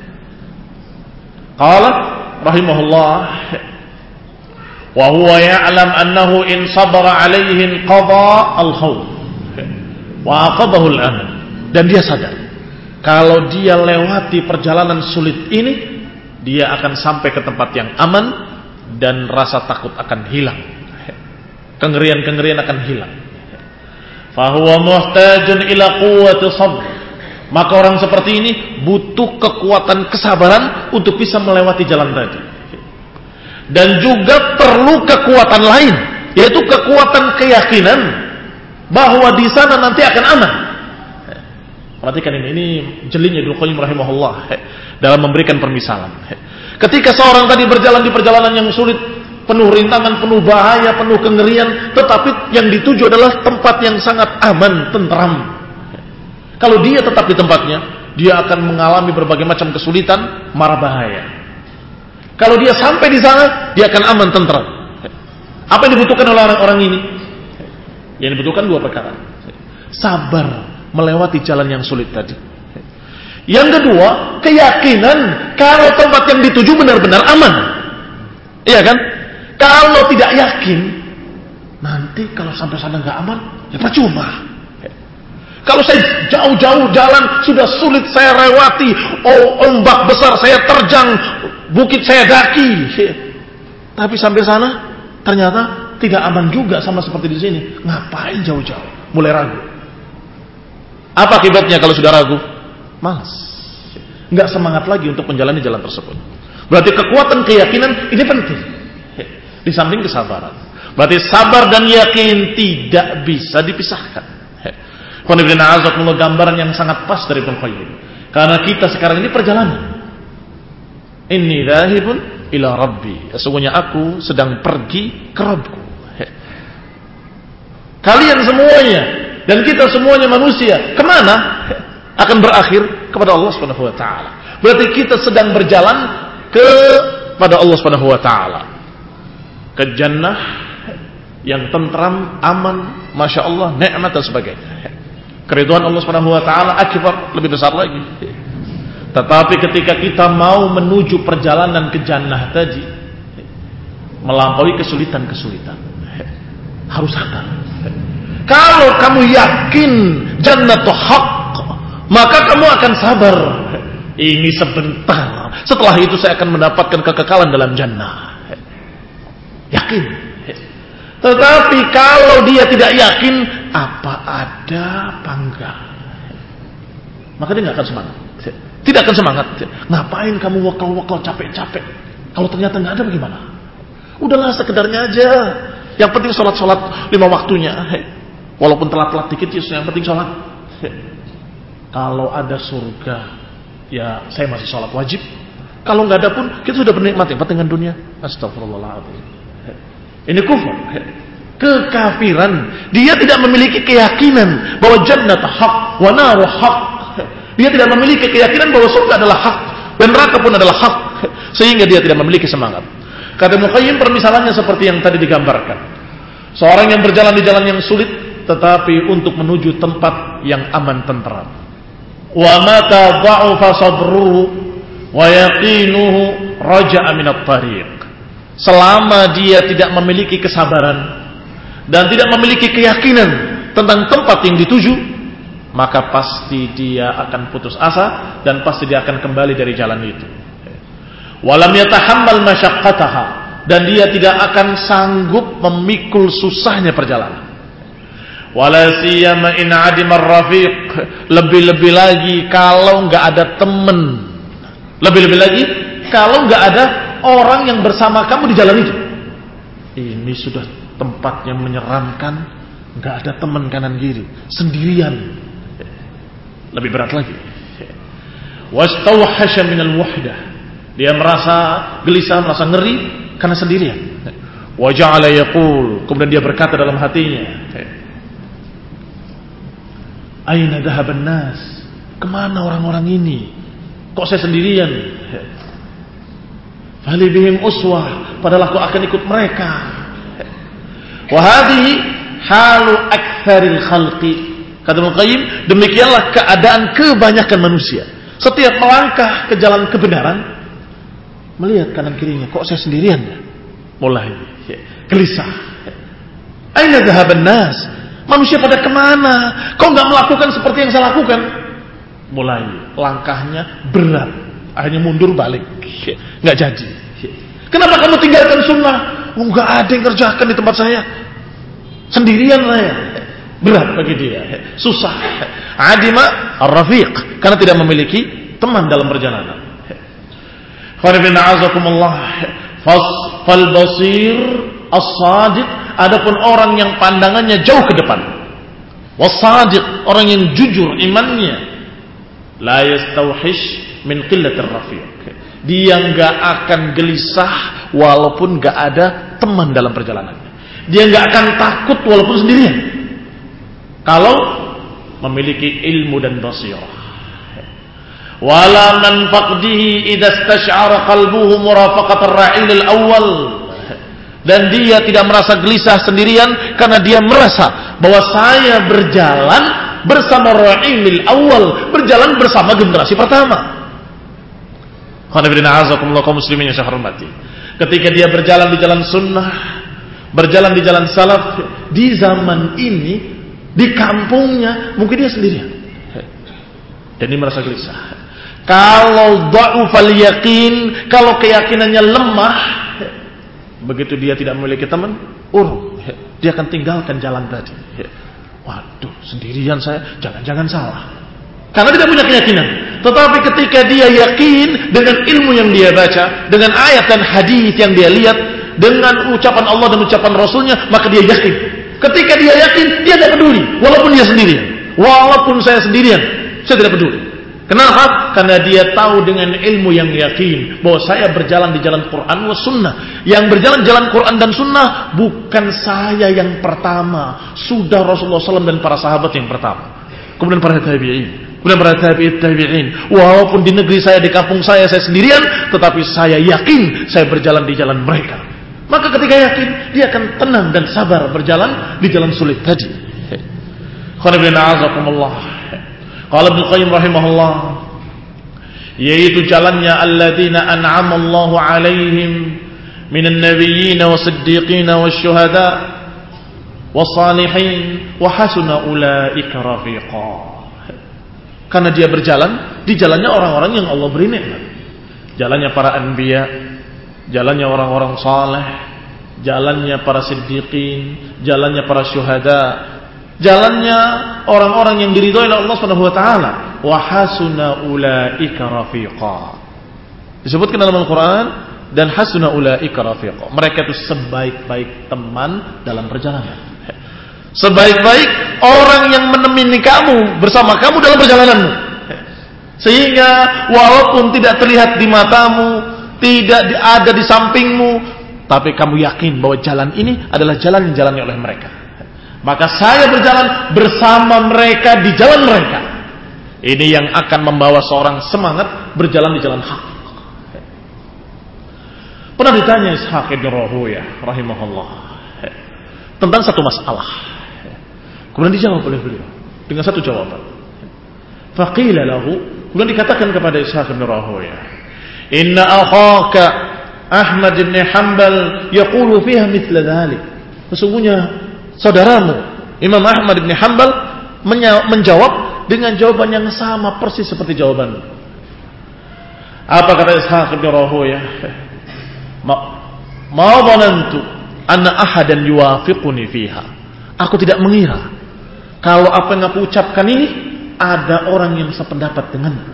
Qala rahimahullah, wa huwa ya'lam annahu in sabara 'alaihi qada al-khawf wa aqabahu al-aman. Dan dia sadar kalau dia lewati perjalanan sulit ini, dia akan sampai ke tempat yang aman dan rasa takut akan hilang, kengerian-kengerian akan hilang. Fahuwa muhtajun ila quwwati sabr. Maka orang seperti ini butuh kekuatan kesabaran untuk bisa melewati jalan tadi. Dan juga perlu kekuatan lain, yaitu kekuatan keyakinan bahwa di sana nanti akan aman. Perhatikan ini jelinya Ibnu Qayyim rahimahullah dalam memberikan permisalan. Ketika seorang tadi berjalan di perjalanan yang sulit, penuh rintangan, penuh bahaya, penuh kengerian, tetapi yang dituju adalah tempat yang sangat aman, tentram. Kalau dia tetap di tempatnya, dia akan mengalami berbagai macam kesulitan, mara bahaya. Kalau dia sampai di sana, dia akan aman, tentram. Apa yang dibutuhkan oleh orang-orang ini? Yang dibutuhkan 2 perkara. Sabar melewati jalan yang sulit tadi. Yang kedua, keyakinan kalau tempat yang dituju benar-benar aman. Iya kan? Kalau tidak yakin, nanti kalau sampai sana nggak aman, ya percuma. Kalau saya jauh-jauh jalan sudah sulit saya lewati, ombak besar saya terjang, bukit saya daki, tapi sampai sana ternyata tidak aman juga sama seperti di sini. Ngapain jauh-jauh? Mulai ragu. Apa akibatnya kalau sudah ragu? Malas, nggak semangat lagi untuk menjalani jalan tersebut. Berarti kekuatan keyakinan ini penting. Di samping kesabaran. Berarti sabar dan yakin tidak bisa dipisahkan. Gambaran yang sangat pas dari Ibnu Qayyim. Karena kita sekarang ini perjalanan. Inni dzahibun ila rabbi. Sesungguhnya aku sedang pergi ke Rabbku. Kalian semuanya dan kita semuanya manusia, kemana? Akan berakhir kepada Allah Subhanahu wa taala. Berarti kita sedang berjalan kepada Allah Subhanahu wa taala. Ke jannah yang tentram, aman, masya Allah, nikmat dan sebagainya. Keridhaan Allah Subhanahu wa taala akbar, lebih besar lagi. Tetapi ketika kita mau menuju perjalanan ke jannah tadi, melampaui kesulitan-kesulitan, harus sadar. Kalau kamu yakin jannatu haqq, maka kamu akan sabar. Ini sebentar. Setelah itu saya akan mendapatkan kekekalan dalam jannah. Yakin. Tetapi kalau dia tidak yakin, apa ada apa enggak, maka dia nggak akan semangat. Tidak akan semangat. Ngapain kamu wakal-wakal capek-capek? Kalau ternyata nggak ada bagaimana? Udahlah sekedarnya aja. Yang penting sholat 5 waktunya. Walaupun telat-telat dikit, yang penting sholat. Kalau ada surga, ya saya masih sholat wajib. Kalau nggak ada pun kita sudah bernikmat. Yang penting dengan dunia. Astagfirullahaladzim. Ini kufur, kekafiran. Dia tidak memiliki keyakinan bahwa jannat haq wa nar haq. Dia tidak memiliki keyakinan bahwa surga adalah hak dan neraka pun adalah hak, sehingga dia tidak memiliki semangat. Kata Ibnu Qayyim, permisalannya seperti yang tadi digambarkan. Seorang yang berjalan di jalan yang sulit, tetapi untuk menuju tempat yang aman tentram. Wa mata dha'afa sabruhu wa yaqinuhu raja'a min at-tariq. Selama dia tidak memiliki kesabaran dan tidak memiliki keyakinan tentang tempat yang dituju, maka pasti dia akan putus asa dan pasti dia akan kembali dari jalan itu. Walam yatahammal masyaqqataha, dan dia tidak akan sanggup memikul susahnya perjalanan. Wala siyama in adima ar-rafiq, lebih-lebih lagi kalau enggak ada teman. Lebih-lebih lagi kalau enggak ada orang yang bersama kamu di jalan itu. Ini sudah tempat yang menyeramkan, enggak ada teman kanan kiri, sendirian. Lebih berat lagi. Wastawhasha minal wahdah, dia merasa gelisah, merasa ngeri karena sendirian. Wa ja'ala yaqul, kemudian dia berkata dalam hatinya, aina dhahaban nas? Kemana orang-orang ini? Kok saya sendirian? Fali bihim uswah, padahal aku akan ikut mereka. Wa hadhihi halu aktsaril khalqi. Kata Ibnu Qayyim, demikianlah keadaan kebanyakan manusia. Setiap melangkah ke jalan kebenaran, melihat kanan kirinya, kok saya sendirian ya? Mulai gelisah. Aina dhahaban nas? Manusia pada kemana? Kok nggak melakukan seperti yang saya lakukan? Mulai langkahnya berat, akhirnya mundur balik, nggak jadi. Kenapa kamu tinggalkan sunnah? Nggak ada yang kerjakan di tempat saya, sendirian lah ya. Berat bagi dia, susah. Adima ar-rafiq, karena tidak memiliki teman dalam perjalanan. Fal basir as-sadiq, adapun orang yang pandangannya jauh ke depan. Was-sadiq, orang yang jujur imannya, la yastawhish min qillatir rafiq. Dia enggak akan gelisah walaupun enggak ada teman dalam perjalanannya. Dia enggak akan takut walaupun sendirian, kalau memiliki ilmu dan basirah. Wala man faqdihi idza istash'ara qalbuhu murafaqat ar-ra'il al-awwal, dan dia tidak merasa gelisah sendirian karena dia merasa bahwa saya berjalan bersama ra'il al-awwal, berjalan bersama generasi pertama. Kaum muslimin yang saya hormati, ketika dia berjalan di jalan sunnah, berjalan di jalan salaf, di zaman ini, di kampungnya, mungkin dia sendirian dan dia merasa gelisah. Kalau dha'ufal yaqin, kalau keyakinannya lemah, begitu dia tidak memiliki teman, dia akan tinggalkan jalan tadi. Waduh, sendirian saya, jangan-jangan salah, karena tidak punya keyakinan. Tetapi ketika dia yakin dengan ilmu yang dia baca, dengan ayat dan hadis yang dia lihat, dengan ucapan Allah dan ucapan Rasulnya, maka dia yakin. Ketika dia yakin, dia tidak peduli walaupun dia sendirian, Walaupun saya sendirian, saya tidak peduli. Kenapa? Karena dia tahu dengan ilmu yang yakin bahwa saya berjalan di jalan Quran wa sunnah. Yang berjalan jalan Quran dan sunnah bukan saya yang pertama, sudah Rasulullah SAW dan para sahabat yang pertama. Kemudian para tabi'in, kemudian para tabi'in. Walaupun di negeri saya, di kampung saya sendirian, tetapi saya yakin saya berjalan di jalan mereka. Maka ketika yakin, dia akan tenang dan sabar berjalan di jalan sulit tadi. Qala Ibnu Qayyim rahimahullah, yaitu jalannya alladzina an'ama Allahu 'alaihim minan nabiyyin was-siddiqin wasyuhada was-salihin wa hasuna ulaika rafiqa. Karena dia berjalan di jalannya orang-orang yang Allah beri nikmat. Jalannya para anbiya, jalannya orang-orang saleh, jalannya para siddiqin, jalannya para syuhada, jalannya orang-orang yang diridhoi oleh Allah Subhanahu wa taala. Wa hasuna ulaika rafiqa. Disebutkan dalam Al-Qur'an, dan hasuna ulaika rafiqa. Mereka itu sebaik-baik teman dalam perjalanan. Sebaik-baik orang yang menemani kamu, bersama kamu dalam perjalananmu. Sehingga walaupun tidak terlihat di matamu, tidak ada di sampingmu, tapi kamu yakin bahwa jalan ini adalah jalan yang dijalani oleh mereka. Maka saya berjalan bersama mereka di jalan mereka. Ini yang akan membawa seorang semangat berjalan di jalan hak. Pernah ditanya Ishaq ibn Rahuyah rahimahullah tentang satu masalah. Kemudian dijawab oleh beliau dengan satu jawaban. Faqila lahu, kemudian dikatakan kepada Ishaq ibn Rahuyah, inna akhaka Ahmad ibn Hanbal yaqulu fiha mithla dhalik. Sesungguhnya saudaramu Imam Ahmad ibn Hanbal menjawab dengan jawaban yang sama persis seperti jawabanmu. Apa kata Ishaq ibn Rahuyah? Ma dhanantu anna ahadan yuwafiquni fiha. Aku tidak mengira kalau apa yang aku ucapkan ini ada orang yang sependapat denganku.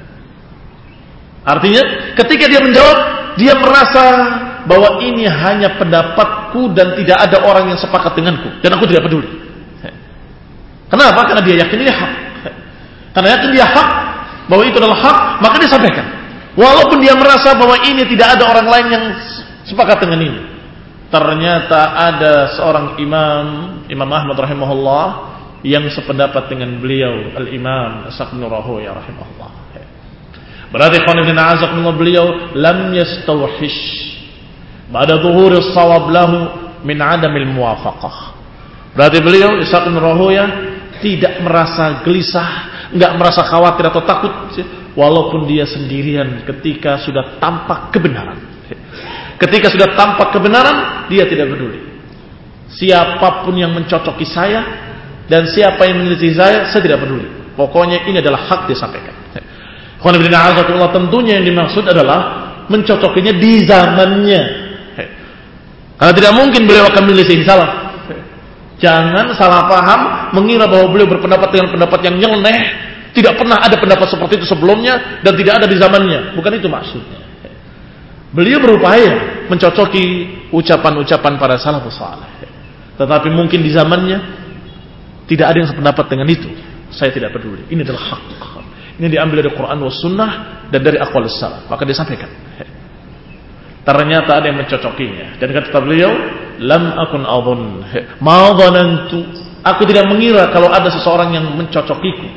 Artinya ketika dia menjawab, dia merasa bahwa ini hanya pendapatku dan tidak ada orang yang sepakat denganku, dan aku tidak peduli. Kenapa? Karena dia yakin ini hak. Karena yakin dia hak, bahwa itu adalah hak, maka dia sampaikan. Walaupun dia merasa bahwa ini tidak ada orang lain yang sepakat dengan ini. Ternyata ada seorang Imam Ahmad rahimahullah yang sependapat dengan beliau, Al-Imam Ishaq bin Rahuyah rahimahullah. Berarti beliau lam yastawhish ba'da dhuhuri as-shawab lahu min 'adamil muwafaqah. Berarti beliau Ishaq bin Rahuyah tidak merasa gelisah, enggak merasa khawatir atau takut walaupun dia sendirian ketika sudah tampak kebenaran. Ketika sudah tampak kebenaran, dia tidak peduli. Siapapun yang mencocoki saya dan siapa yang meneliti saya tidak peduli. Pokoknya ini adalah hak disampaikan. Tentunya yang dimaksud adalah mencocokinya di zamannya. Karena tidak mungkin beliau akan meneliti salah. Jangan salah paham, mengira bahwa beliau berpendapat dengan pendapat yang nyeleneh. Tidak pernah ada pendapat seperti itu sebelumnya dan tidak ada di zamannya. Bukan itu maksudnya. Beliau berupaya mencocoki ucapan-ucapan para salafus saleh. Tetapi mungkin di zamannya tidak ada yang sependapat dengan itu. Saya tidak peduli. Ini adalah hak. Ini diambil dari Quran was sunnah dan dari aqwalus salaf. Maka disampaikan. Ternyata ada yang mencocokinya. Dan kata beliau, lam akun adhun ma dhanantu. Aku tidak mengira kalau ada seseorang yang mencocokiku.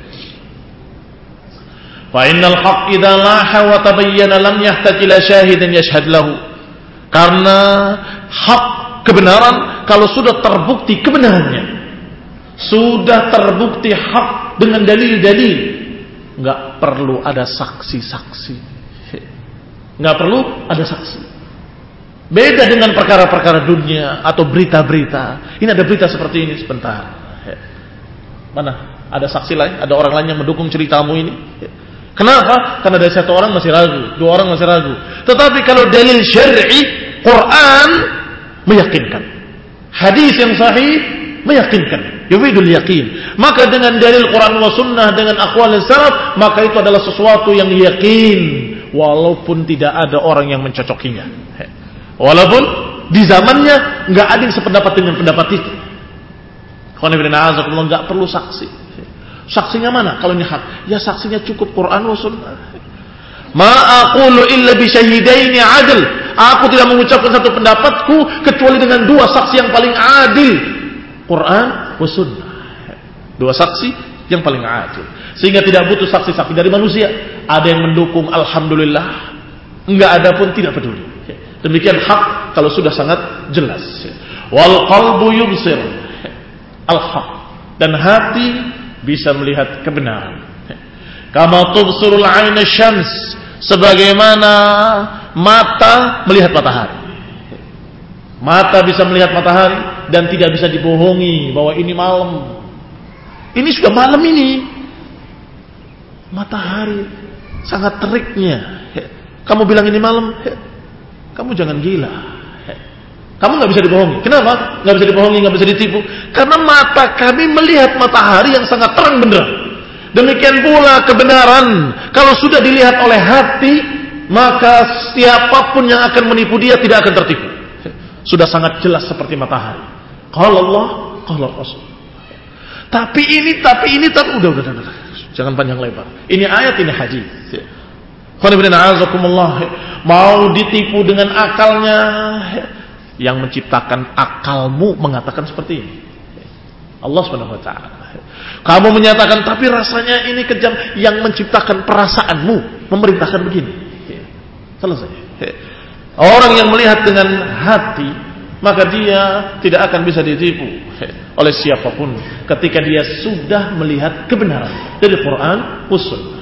Fa innal haqq idza laha wa tabayyana lam yahtaj ila syahidin yashhad lahu. Karena hak kebenaran kalau sudah terbukti kebenarannya, sudah terbukti hak dengan dalil-dalil, enggak perlu ada saksi-saksi. Enggak perlu ada saksi. Beda dengan perkara-perkara dunia atau berita-berita. Ini ada berita seperti ini sebentar. Mana? Ada saksi lain? Ada orang lain yang mendukung ceritamu ini? Kenapa? Karena dari satu orang masih ragu, dua orang masih ragu. Tetapi kalau dalil syar'i, Quran meyakinkan, hadis yang sahih meyakinkan, yufidul yakin. Maka dengan dalil Quran wa sunnah, dengan aqwal salaf, maka itu adalah sesuatu yang yakin, walaupun tidak ada orang yang mencocokinya. Walaupun di zamannya nggak ada yang sependapat dengan pendapat itu. Nggak perlu saksi. Saksinya mana? Kalau ini hak, ya saksinya cukup Quran wa sunnah. Ma aqulu illa bi syahidaini adil. Aku tidak mengucapkan satu pendapatku kecuali dengan dua saksi yang paling adil. Quran wa sunnah. Dua saksi yang paling adil. Sehingga tidak butuh saksi-saksi dari manusia. Ada yang mendukung, alhamdulillah. Enggak ada pun tidak peduli. Demikian hak kalau sudah sangat jelas. Wal qalbu yubsir al-haq. Dan hati bisa melihat kebenaran. Kama tubsirul 'aina syams, sebagaimana mata melihat matahari. Mata bisa melihat matahari dan tidak bisa dibohongi bahwa ini malam. Ini sudah malam ini. Matahari sangat teriknya. Kamu bilang ini malam, kamu jangan gila. Kamu nggak bisa dibohongi. Kenapa? Nggak bisa dibohongi, nggak bisa ditipu. Karena mata kami melihat matahari yang sangat terang benderang. Demikian pula kebenaran. Kalau sudah dilihat oleh hati, maka siapapun yang akan menipu dia tidak akan tertipu. Sudah sangat jelas seperti matahari. Qala Allah, qala Rasul. Tapi ini, udah. Jangan panjang lebar. Ini ayat, ini hadis. Mau ditipu dengan akalnya, yang menciptakan akalmu mengatakan seperti ini. Allah Subhanahu wa taala. Kamu menyatakan tapi rasanya ini kejam, yang menciptakan perasaanmu memerintahkan begini. Selesai. Orang yang melihat dengan hati, maka dia tidak akan bisa ditipu oleh siapapun ketika dia sudah melihat kebenaran dari Quran was sunnah.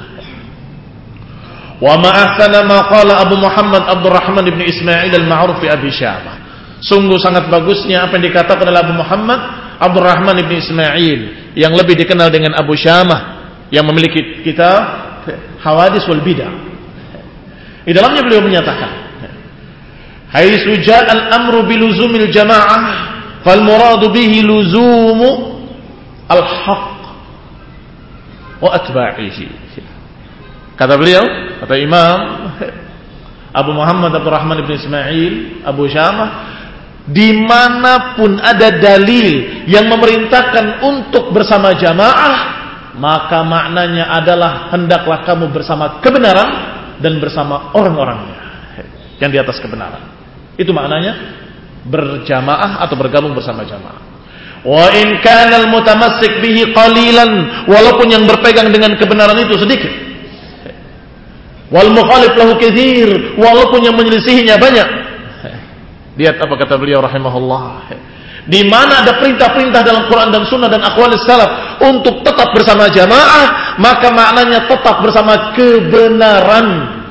Wa ma ahsana ma qala Abu Muhammad Abdurrahman ibn Ismail al-Ma'ruf fi Abi Syamah. Sungguh sangat bagusnya apa yang dikatakan oleh Abu Muhammad Abdurrahman ibn Ismail yang lebih dikenal dengan Abu Syamah yang memiliki kitab Hawadis wal Bidah. Di dalamnya beliau menyatakan, haitsu ja'a al-amru biluzumil jamaah fal muradu bihi luzumu al-haqq wa atba'ihi. Kata beliau, kata Imam Abu Muhammad Abdurrahman ibn Ismail Abu Syamah, dimanapun ada dalil yang memerintahkan untuk bersama jamaah, maka maknanya adalah hendaklah kamu bersama kebenaran dan bersama orang-orangnya yang di atas kebenaran. Itu maknanya berjamaah atau bergabung bersama jamaah. Wa in kana al-mutamassik bihi qalilan, walaupun yang berpegang dengan kebenaran itu sedikit. Wal mukhalif lahu katsir, walaupun yang menyelisihinya banyak. Lihat apa kata beliau rahimahullah. Di mana ada perintah-perintah dalam Quran dan Sunnah dan aqwalis salaf untuk tetap bersama jamaah, maka maknanya tetap bersama kebenaran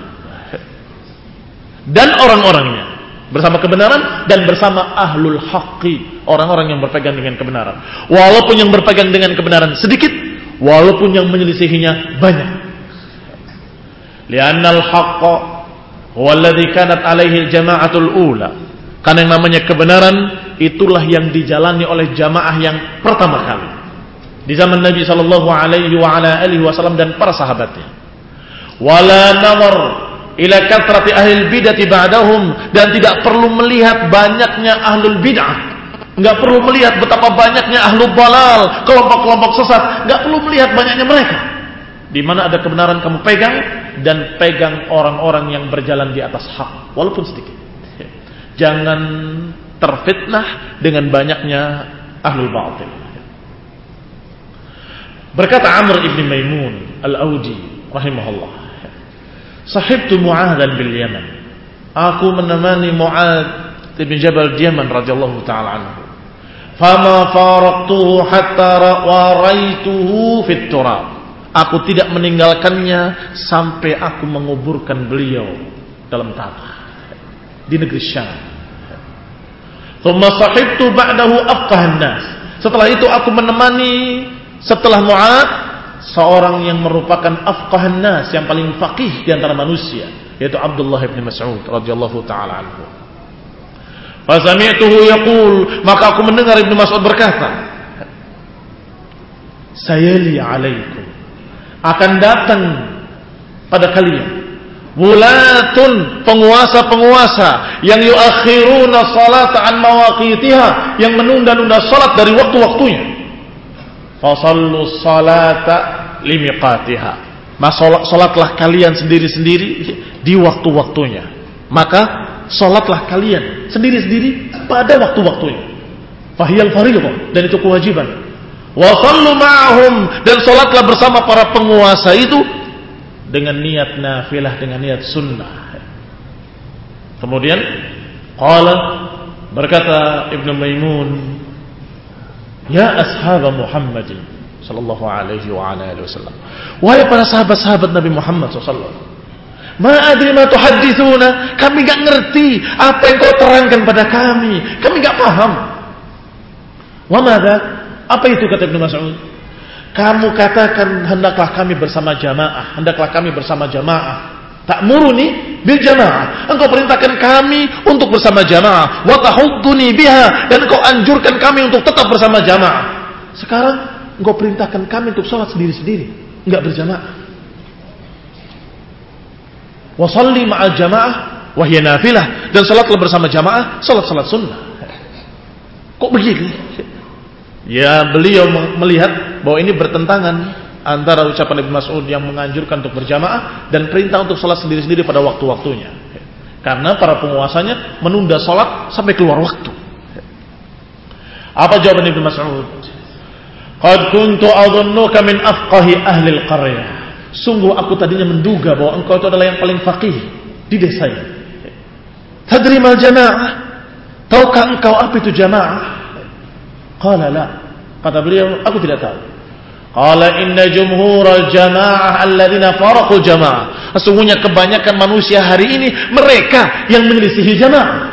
dan orang-orangnya, bersama kebenaran dan bersama ahlul haqqi, orang-orang yang berpegang dengan kebenaran. Walaupun yang berpegang dengan kebenaran sedikit, walaupun yang menyelisihinya banyak. Li'anna al-haqqa huwa alladhi kanat alaihi al-jama'atul ula. Karena yang namanya kebenaran itulah yang dijalani oleh jamaah yang pertama kali di zaman Nabi sallallahu alaihi wasallam dan para sahabatnya. Wala nazar ila kathrati ahli bid'ah ba'dahum, dan tidak perlu melihat banyaknya ahlul bid'ah. Enggak perlu melihat betapa banyaknya ahlul dalal, kelompok-kelompok sesat, enggak perlu melihat banyaknya mereka. Di mana ada kebenaran kamu pegang, dan pegang orang-orang yang berjalan di atas hak walaupun sedikit. Jangan terfitnah dengan banyaknya ahlul batil. Berkata Amr ibn Maimun al-Audi rahimahullah, sahibtu Mu'adhan bil Yaman. Aku menemani Mu'adh ibn Jabal di Yaman radhiyallahu ta'ala anhu. Fama faraqtuhu hatta waraituhu fit turab. Aku tidak meninggalkannya sampai aku menguburkan beliau dalam tanah di negeri Syam. Thumma sahibtu ba'dahu afqahan nas. Setelah itu aku menemani setelah Mu'adh seorang yang merupakan afqahan nas, yang paling faqih di antara manusia, yaitu Abdullah bin Mas'ud radhiyallahu taala anhu. Fa sami'tuhu yaqul, maka aku mendengar Ibnu Mas'ud berkata, sayali alaikum, akan datang pada kalian wulatun, penguasa-penguasa yang yuakhiruna salata an mawaqitiha, yang menunda-nunda salat dari waktu-waktunya. Fasallu salata limiqatiha. Salatlah kalian sendiri-sendiri di waktu-waktunya. Maka salatlah kalian sendiri-sendiri pada waktu-waktunya. Fahiyal fardhu, dan itu kewajiban. Wa sallu ma'ahum, dan salatlah bersama para penguasa itu dengan niat nafilah, dengan niat sunnah. Kemudian qala, berkata Ibnu Maimun, ya ashab Muhammadin sallallahu alaihi wa ala alihi wasallam, wahai para sahabat-sahabat Nabi Muhammad sallallahu alaihi wasallam, ma adri ma tuhadditsuna, kami enggak ngerti apa yang kau terangkan pada kami enggak paham. Wa madza, apa itu, kata Ibnu Mas'ud? Kamu katakan hendaklah kami bersama jamaah, hendaklah kami bersama jamaah. Ta'muruni bil jamaah, engkau perintahkan kami untuk bersama jamaah. Wa tahudduni biha, dan engkau anjurkan kami untuk tetap bersama jamaah. Sekarang engkau perintahkan kami untuk sholat sendiri-sendiri, enggak berjamaah. Wa shalli ma'al jamaah wa hiya nafilah, dan salatlah bersama jamaah, salat-salat sunnah. Kok begini? Ya, beliau melihat bahwa ini bertentangan antara ucapan Ibnu Mas'ud yang menganjurkan untuk berjamaah dan perintah untuk sholat sendiri-sendiri pada waktu-waktunya. Karena para penguasanya menunda sholat sampai keluar waktu. Apa jawaban Ibnu Mas'ud? Qad kuntu adhunnuka min afqahi ahli al-qaryah. Sungguh aku tadinya menduga bahwa engkau itu adalah yang paling faqih di desa ini. Tadri mal jamaah? Tahukah engkau apa itu jamaah? Qala la, kata beliau, aku tidak tahu. Qala inna jumhural jamaah alladzina faraqul jamaah. Sesungguhnya kebanyakan manusia hari ini mereka yang menyelisihi jamaah.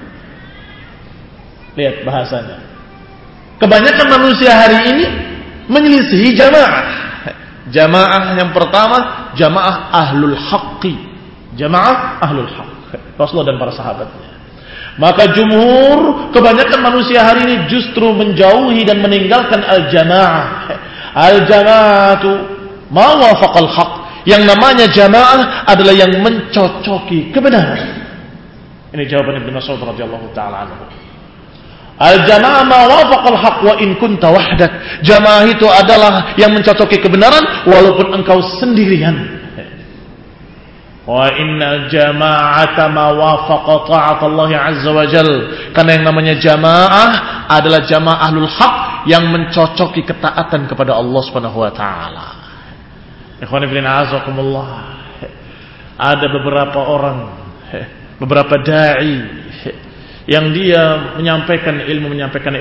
Lihat bahasanya. Kebanyakan manusia hari ini menyelisihi jamaah. Jamaah yang pertama, jamaah ahlul haqqi. Jamaah ahlul haqq, Rasulullah dan para sahabatnya. Maka jumhur, kebanyakan manusia hari ini justru menjauhi dan meninggalkan al-jamaah. Al-jamaatu ma wafaqal haq. Yang namanya jamaah adalah yang mencocoki kebenaran. Ini jawaban Ibnu Mas'ud radhiyallahu taala anhu. Al-jamaah ma wafaqal haq wa in kunta wahdak. Jamaah itu adalah yang mencocoki kebenaran walaupun engkau sendirian. Wa inna jama'ata ma wafaqa ta'at Allah azza wa jal. Karena yang namanya jamaah adalah jamaah ahlul haq yang mencocoki ketaatan kepada Allah Subhanahu wa taala. Ikhwan fillah azakumullah. Ada beberapa orang, beberapa dai yang dia menyampaikan ilmu.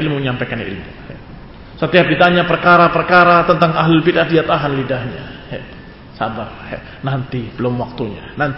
Setiap ditanya perkara-perkara tentang ahlul bid'ah, dia tahan lidahnya. Sabar, nanti belum waktunya.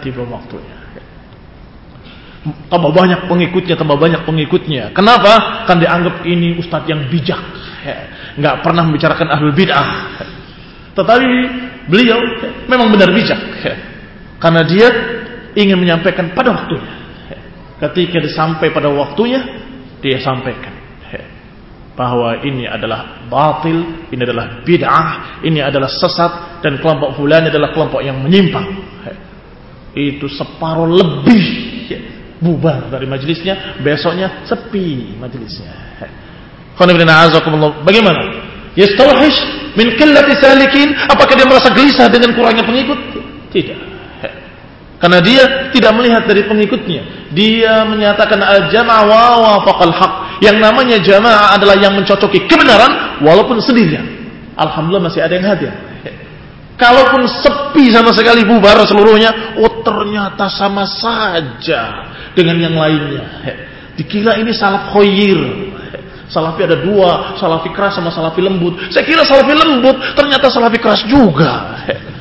Tambah banyak pengikutnya. Kenapa? Kan dianggap ini ustadz yang bijak, nggak pernah membicarakan ahlul bid'ah. Tetapi beliau memang benar bijak, karena dia ingin menyampaikan pada waktunya. Ketika sampai pada waktunya, dia sampaikan bahwa ini adalah batil, ini adalah bid'ah, ini adalah sesat, dan kelompok fulan adalah kelompok yang menyimpang. Itu separuh lebih bubar dari majelisnya, besoknya sepi majelisnya. Bagaimana? Yastawhish min qillati salikin? Apakah dia merasa gelisah dengan kurangnya pengikut? Tidak. Karena dia tidak melihat dari pengikutnya. Dia menyatakan al-jama'a wa wafaqal haq. Yang namanya jamaah adalah yang mencocoki kebenaran walaupun sendirian. Alhamdulillah masih ada yang hadir. Kalaupun sepi sama sekali, bubar seluruhnya, oh ternyata sama saja dengan yang lainnya. Dikira ini salaf khoyir. Salafi ada dua, salafi keras sama salafi lembut. Saya kira salafi lembut, ternyata salafi keras juga.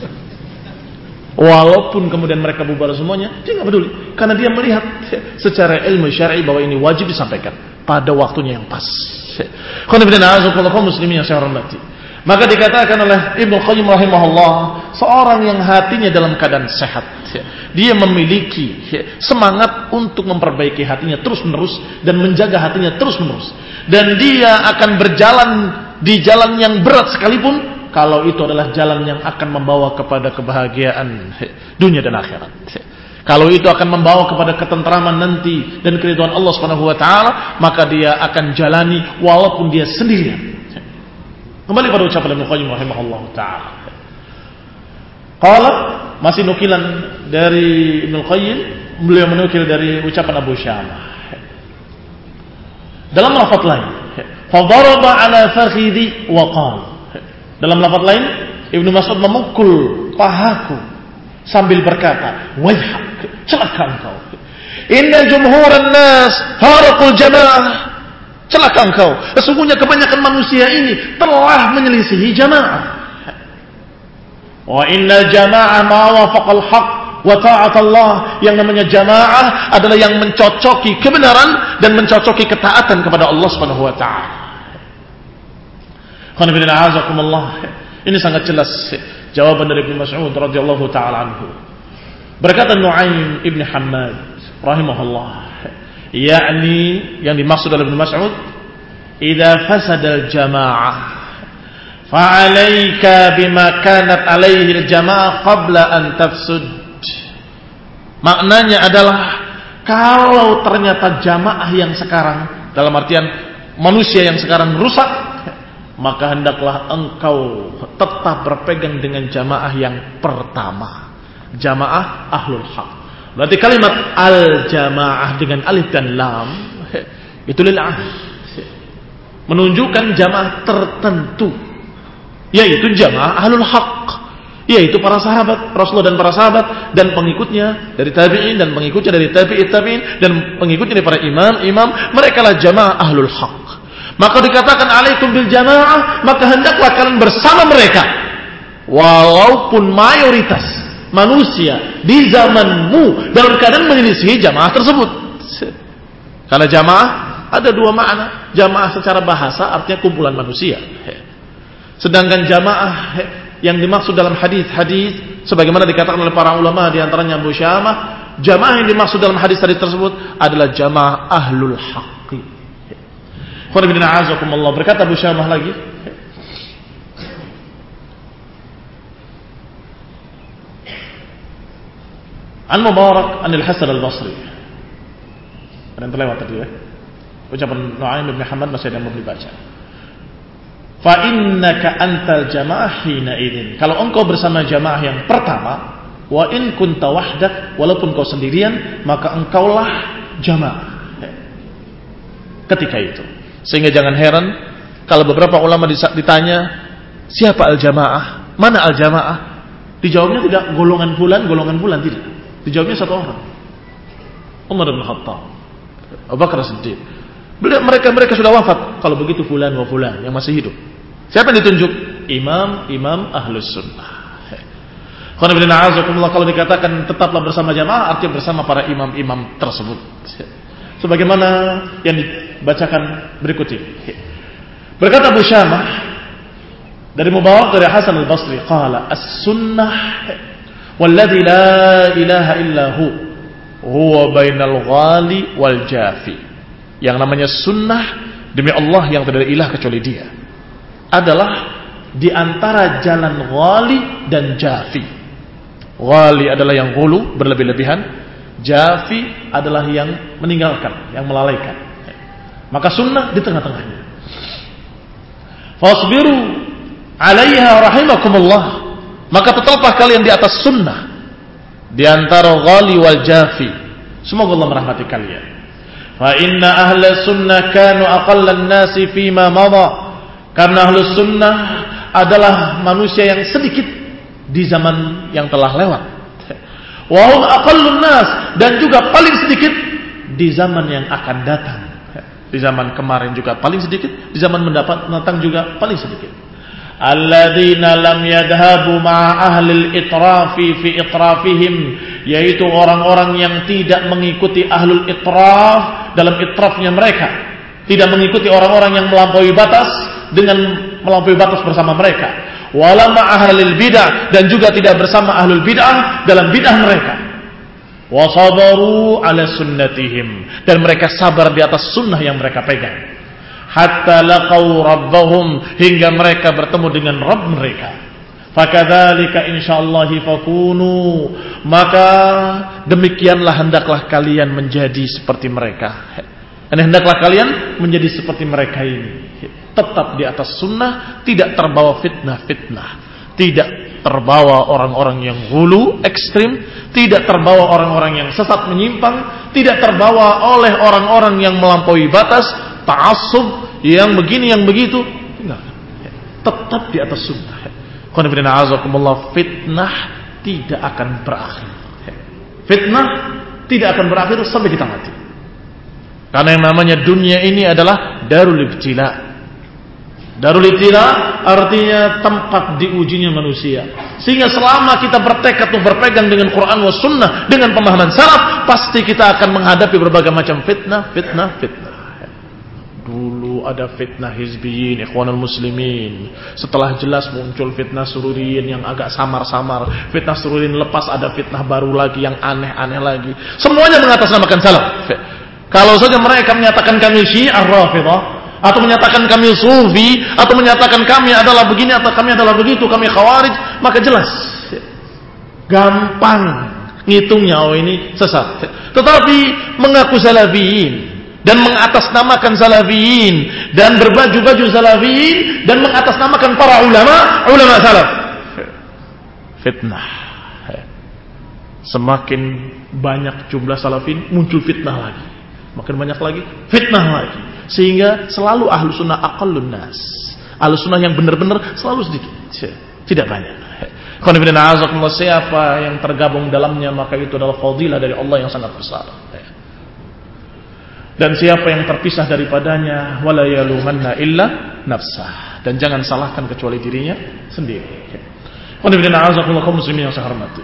Walaupun kemudian mereka bubar semuanya, dia nggak peduli, karena dia melihat secara ilmu syar'i bahwa ini wajib disampaikan pada waktunya yang pas. Muslimin yang saya hormati. Maka dikatakan oleh Ibnu Qayyim rahimahullah, seorang yang hatinya dalam keadaan sehat, dia memiliki semangat untuk memperbaiki hatinya terus-menerus dan menjaga hatinya terus-menerus, dan dia akan berjalan di jalan yang berat sekalipun kalau itu adalah jalan yang akan membawa kepada kebahagiaan dunia dan akhirat. Kalau itu akan membawa kepada ketentraman nanti dan keridhaan Allah Subhanahu wa taala, maka dia akan jalani walaupun dia sendirian. Kembali pada ucapan Ibnu Qayyim rahimahullahu taala. Qala, masih nukilan dari Ibnu Qayyim, beliau menukil dari ucapan Abu Syamah. Dalam lafaz lain, fa daraba ala fakhidhi wa qala. Dalam lafaz lain, Ibnu Mas'ud memukul pahaku sambil berkata, "Wajhak, celaka engkau. Inna jumhuran nas faraqul jamaah." Celaka engkau. Sesungguhnya kebanyakan manusia ini telah menyelisihi jamaah. Wa inna jamaah ma wafaqal haq wa ta'at Allah. Yang namanya jamaah adalah yang mencocoki kebenaran dan mencocoki ketaatan kepada Allah Subhanahu wa taala. Ini sangat jelas jawaban dari Ibnu Mas'ud radhiyallahu taala anhu. Berkata Nu'aim ibn Hammad rahimahullah, yakni yang dimaksud oleh Ibnu Mas'ud, idza fasadal jamaah fa'alaika bima kanat alaihi al-jamaah qabla an tafsud. Maknanya adalah kalau ternyata jamaah yang sekarang, dalam artian manusia yang sekarang rusak, maka hendaklah engkau tetap berpegang dengan jamaah yang pertama, jamaah ahlul haq. Berarti kalimat al-jamaah dengan alif dan lam itu lil ahd, menunjukkan jamaah tertentu, yaitu jamaah ahlul haq, yaitu para sahabat Rasulullah dan para sahabat dan pengikutnya dari tabi'in dan pengikutnya dari tabi'in dan pengikutnya dari para imam, mereka lah jamaah ahlul haq. Maka dikatakan alaikum bil jamaah, maka hendaklah kalian bersama mereka walaupun mayoritas manusia di zamanmu dalam keadaan menyelisihi jamaah tersebut. Karena jamaah ada dua makna. Jamaah secara bahasa artinya kumpulan manusia. Sedangkan jamaah yang dimaksud dalam hadis-hadis sebagaimana dikatakan oleh para ulama di antaranya Abu Syamah, jamaah yang dimaksud dalam hadis-hadis tersebut adalah jamaah ahlul haqqi. Berkata Abu Syamah lagi, An Mubarak Anil Hasan Al-Basri. Ada yang terlewat tadi ya. Ucapan Nu'aim bin Muhammad masih ada yang mau dibaca. Fa innaka antal jamaah hina idzin. Kalau engkau bersama jamaah yang pertama, wa in kunta wahdak, walaupun kau sendirian, maka engkaulah jamaah ketika itu. Sehingga jangan heran kalau beberapa ulama ditanya, siapa al-jamaah? Mana al-jamaah? Dijawabnya tidak golongan fulan tidak. Dijawabnya satu orang, Umar bin Khattab, Abu Bakar Siddiq. Mereka sudah wafat. Kalau begitu fulan wa fulan yang masih hidup. Siapa yang ditunjuk? Imam Ahlus Sunnah. Kalau dikatakan tetaplah bersama jamaah, artinya bersama para imam-imam tersebut. Sebagaimana yang dibacakan berikut ini. Berkata Abu Syamah dari Mubarak dari Hasan Al-Basri, qala as-sunnah walladzi la ilaha illahu huwa bainal ghali wal jafi. Yang namanya sunnah, demi Allah yang tidak ada ilah kecuali Dia, adalah di antara jalan ghali dan jafi. Ghali adalah yang ghulu, berlebih-lebihan. Jafi adalah yang meninggalkan, yang melalaikan. Maka sunnah di tengah-tengahnya. Fasbiru 'alaiha rahimakumullah. Maka tetaplah kalian di atas sunnah di antara ghali wal jafi. Semoga Allah merahmati kalian. Fa inna ahla sunnah kanu aqallan nasi fima madha. Karena ahlu sunnah adalah manusia yang sedikit di zaman yang telah lewat. Wa hum aqallun nas, dan juga paling sedikit di zaman yang akan datang. Di zaman kemarin juga paling sedikit, di zaman mendatang juga paling sedikit. Alladzina lam yadhhabu ma'a ahlil itrafi fi itrafihim, yaitu orang-orang yang tidak mengikuti ahlul itraf dalam itrafnya mereka, tidak mengikuti orang-orang yang melampaui batas dengan melampaui batas bersama mereka. Wala ma'a ahlil bid'ah, dan juga tidak bersama ahlul bid'ah dalam bid'ah mereka. Wasabaru ala sunnatihim, dan mereka sabar di atas sunnah yang mereka pegang. Hatta laqau rabbahum, hingga mereka bertemu dengan Rabb mereka. Fakadzalika insyaallah fakunu, maka demikianlah hendaklah kalian menjadi seperti mereka. Dan hendaklah kalian menjadi seperti mereka ini. tetap di atas sunnah, tidak terbawa fitnah-fitnah, tidak terbawa orang-orang yang hulu, ekstrim, tidak terbawa orang-orang yang sesat menyimpang, tidak terbawa oleh orang-orang yang melampaui batas, ta'assub, yang begini, yang begitu. Enggak. Tetap di atas sunnah. Fitnah tidak akan berakhir. Fitnah tidak akan berakhir sampai kita mati. Karena yang namanya dunia ini adalah darul ibtila. Darul ibtila artinya tempat diujinya manusia. Sehingga selama kita bertekad untuk berpegang dengan Quran wa sunnah, dengan pemahaman salaf, pasti kita akan menghadapi berbagai macam fitnah. Dulu ada fitnah hizbiyin, ikhwanul muslimin. Setelah jelas muncul fitnah sururiyin yang agak samar-samar. Fitnah sururiyin lepas, ada fitnah baru lagi yang aneh-aneh lagi. Semuanya mengatasnamakan salaf. Kalau saja mereka menyatakan kami Syiah Rafidhah, atau menyatakan kami Sufi, atau menyatakan kami adalah begini atau kami adalah begitu, kami Khawarij, maka jelas gampang ngitungnya, oh ini sesat. Tetapi mengaku salafiyin dan mengatasnamakan salafiyin dan berbaju-baju salafiyin dan mengatasnamakan para ulama salaf, fitnah. Semakin banyak jumlah salafin, muncul fitnah lagi. Makin banyak lagi, fitnah lagi. Sehingga selalu ahlu sunnah aqallun nas. Ahlu sunnah yang benar-benar selalu sedikit, tidak banyak. Siapa yang tergabung dalamnya, maka itu adalah fadilah dari Allah yang sangat besar. Dan siapa yang terpisah daripadanya, wala yalumanna illa nafsah. Dan jangan salahkan kecuali dirinya sendiri. Muslimin yang saya hormati,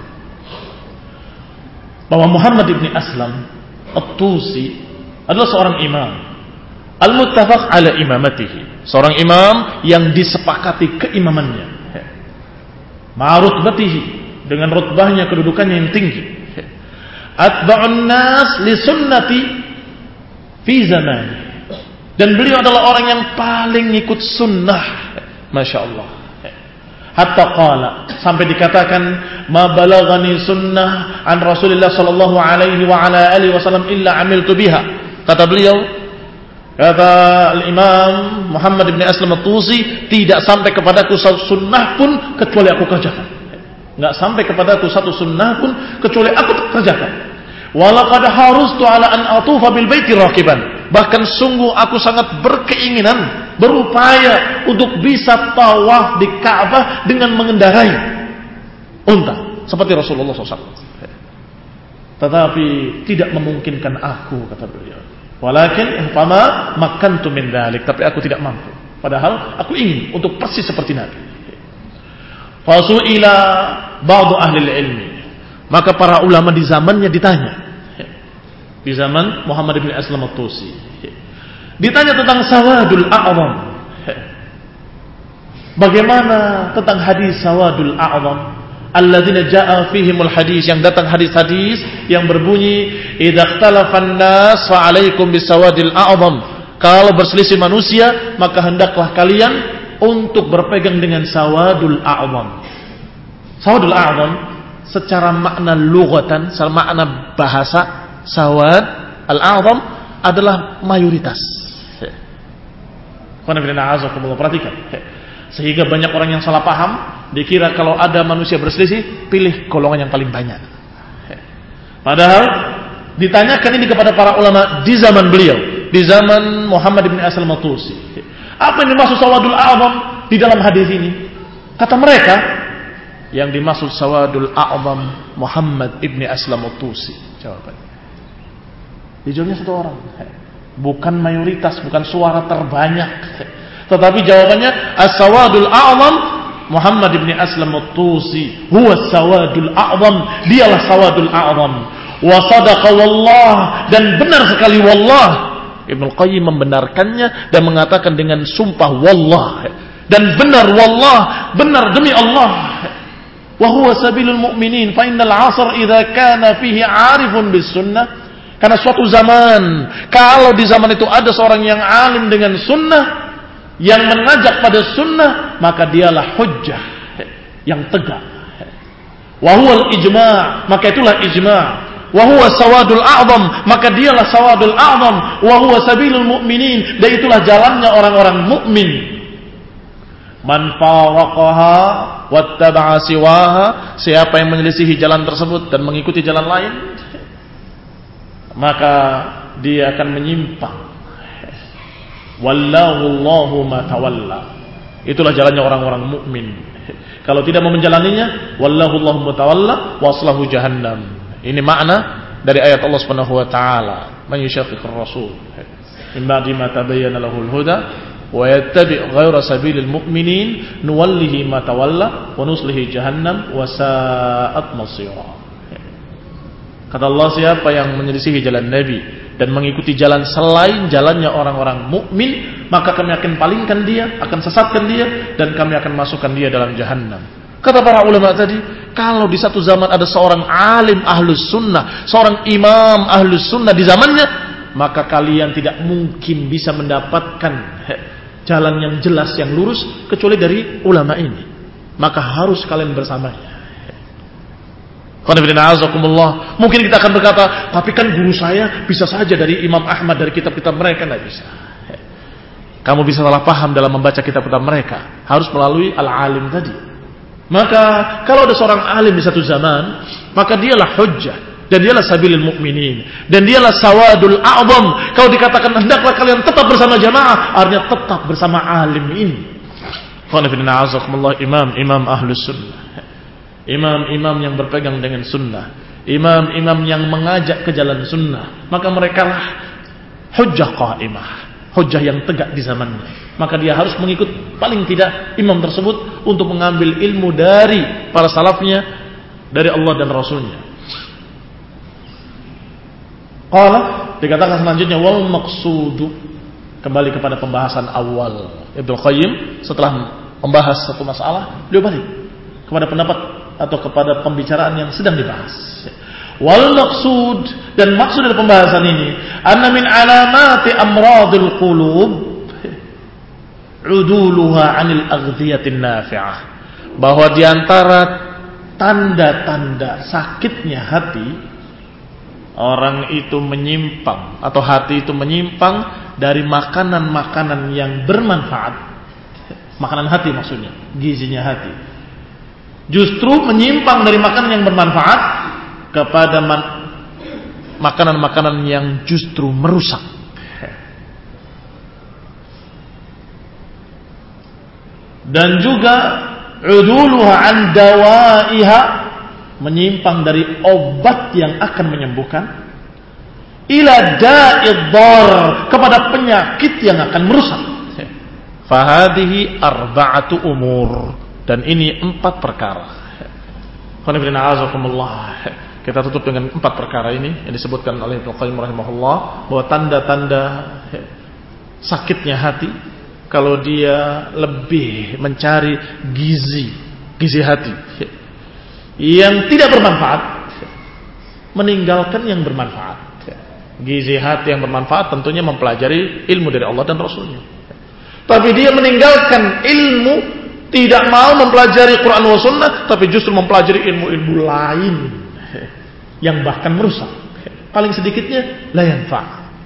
bahwa Muhammad ibn Aslam At-Tusi adalah seorang imam al-muttafaq ala imamatihi, seorang imam yang disepakati keimamannya, ma'rutbatihi, dengan rutbahnya, kedudukannya yang tinggi, atba'un nas li sunnati fi zaman, dan beliau adalah orang yang paling ikut sunnah, Masya Allah. Hatta qala, sampai dikatakan, ma balagani sunnah an Rasulullah sallallahu alaihi wa ala alihi wasallam illa amiltu biha. Kata beliau, kata al-Imam Muhammad ibn Aslam At-Tusi, tidak sampai kepadaku satu sunnah pun kecuali aku kerjakan. Enggak sampai kepadaku satu sunnah pun kecuali aku kerjakan. Walaqad harustu ala an atufa bil baiti raqiban. Bahkan sungguh aku sangat berkeinginan, berupaya untuk bisa tawaf di Ka'bah dengan mengendarai unta seperti Rasulullah SAW. Tetapi tidak memungkinkan aku, kata beliau. Walakin fama makantu min dzalik, tapi aku tidak mampu. Padahal aku ingin untuk persis seperti Nabi. Fasu'ila ba'du ahli ilmi, maka para ulama di zamannya ditanya. Di zaman Muhammad bin Aslam At-Tusi ditanya tentang sawadul a'zam. Bagaimana tentang hadis sawadul a'zam alladzina jaa fihimul hadis, yang datang hadis-hadis yang berbunyi idza ikhtalafan nas fa alaikum bisawadil a'zam, kalau berselisih manusia maka hendaklah kalian untuk berpegang dengan sawadul a'zam. Sawadul a'zam secara makna lughatan, secara makna bahasa, sawad al-a'zam adalah mayoritas. Perhatikan, sehingga banyak orang yang salah paham, dikira kalau ada manusia berselisih, pilih golongan yang paling banyak. Padahal ditanyakan ini kepada para ulama di zaman beliau, di zaman Muhammad bin Aslam At-Tusi, apa yang dimaksud sawadul a'zam di dalam hadis ini? Kata mereka, yang dimaksud sawadul a'zam Muhammad ibn Aslam At-Tusi. Jawabannya, dijawabnya satu orang, bukan mayoritas, bukan suara terbanyak, tetapi jawabannya as-sawadul a'zam Muhammad ibn Aslam At-Tusi huwa sawadul a'zam, dialah sawadul a'zam. Wa sadaqa wallah, dan benar sekali wallah. Ibnu Qayyim membenarkannya dan mengatakan dengan sumpah wallah, dan benar wallah, benar demi Allah. Wa huwa sabilul mu'minin fa innal 'asr idza kana fihi 'arifun bis sunnah, karena suatu zaman, kalau di zaman itu ada seorang yang alim dengan sunnah, yang mengajak pada sunnah, maka dialah hujjah yang tegak. Wa huwal ijma', maka itulah ijma'. wa huwa sawadul a'zam, maka dialah sawadul a'zam, wa huwa sabilul mu'minin, dan itulah jalannya orang-orang mukmin. Man faraqaha wattaba'a siwaha, siapa yang menyelisihi jalan tersebut dan mengikuti jalan lain, maka dia akan menyimpang. Wallahu Allahu ma tawalla, itulah jalannya orang-orang mukmin. Kalau tidak mau menjalaninya, wallahu Allahu mutawalla waslahu jahannam. Ini makna dari ayat Allah Subhanahu wa taala, man yushaqiqir rasul min ba'di ma tabayyana lahul huda wa yattabi' ghayra sabilil mu'minin nuwallihi ma tawalla wa nuslihi jahannam wa sa'at masira. Kata Allah, siapa yang menyelisihi jalan Nabi dan mengikuti jalan selain jalannya orang-orang mukmin, maka kami akan palingkan dia, akan sesatkan dia, dan kami akan masukkan dia dalam jahannam. Kata para ulama tadi, kalau di satu zaman ada seorang alim ahlus sunnah, seorang imam ahlus sunnah di zamannya, maka kalian tidak mungkin bisa mendapatkan jalan yang jelas, yang lurus, kecuali dari ulama ini. Maka harus kalian bersamanya. Mungkin kita akan berkata, tapi kan guru saya bisa saja dari Imam Ahmad, dari kitab-kitab mereka. Tidak bisa. Kamu bisa salah paham dalam membaca kitab-kitab mereka, harus melalui al-alim tadi. Maka kalau ada seorang alim di satu zaman, maka dialah hujjah, dan dialah sabilil mu'minin, dan dialah sawadul a'zam. Kalau dikatakan hendaklah kalian tetap bersama jamaah, artinya tetap bersama alim ini. Imam ahlus sunnah, imam-imam yang berpegang dengan sunnah, imam-imam yang mengajak ke jalan sunnah, maka mereka lah hujjah qaimah, hujjah yang tegak di zamannya. Maka dia harus mengikut paling tidak imam tersebut untuk mengambil ilmu dari para salafnya, dari Allah dan Rasulnya. Qala, dikatakan selanjutnya, wal maqsudu, kembali kepada pembahasan awal Ibnu Qayyim setelah membahas satu masalah, beliau balik kepada pendapat atau kepada pembicaraan yang sedang dibahas. Wal maqsud, dan maksud dari pembahasan ini, anna min alamati amradil qulub uduluha 'anil aghdiyatin nafi'ah, bahwa di antara tanda-tanda sakitnya hati, orang itu menyimpang atau hati itu menyimpang dari makanan-makanan yang bermanfaat. Makanan hati maksudnya, gizinya hati. Justru menyimpang dari makanan yang bermanfaat kepada makanan-makanan yang justru merusak. Dan juga uduluha an dawaiha, menyimpang dari obat yang akan menyembuhkan, ila da'id dar, kepada penyakit yang akan merusak. Fahadihi arba'atu umur, dan ini 4 perkara. Kita tutup dengan 4 perkara ini yang disebutkan oleh Ibnu Qayyim rahimahullah, bahwa tanda-tanda sakitnya hati, kalau dia lebih mencari gizi hati yang tidak bermanfaat, meninggalkan yang bermanfaat. Gizi hati yang bermanfaat tentunya mempelajari ilmu dari Allah dan Rasulnya. Tapi dia meninggalkan ilmu, tidak mau mempelajari Quran wa Sunnah, tapi justru mempelajari ilmu-ilmu lain yang bahkan merusak. Paling sedikitnya la yanfa'.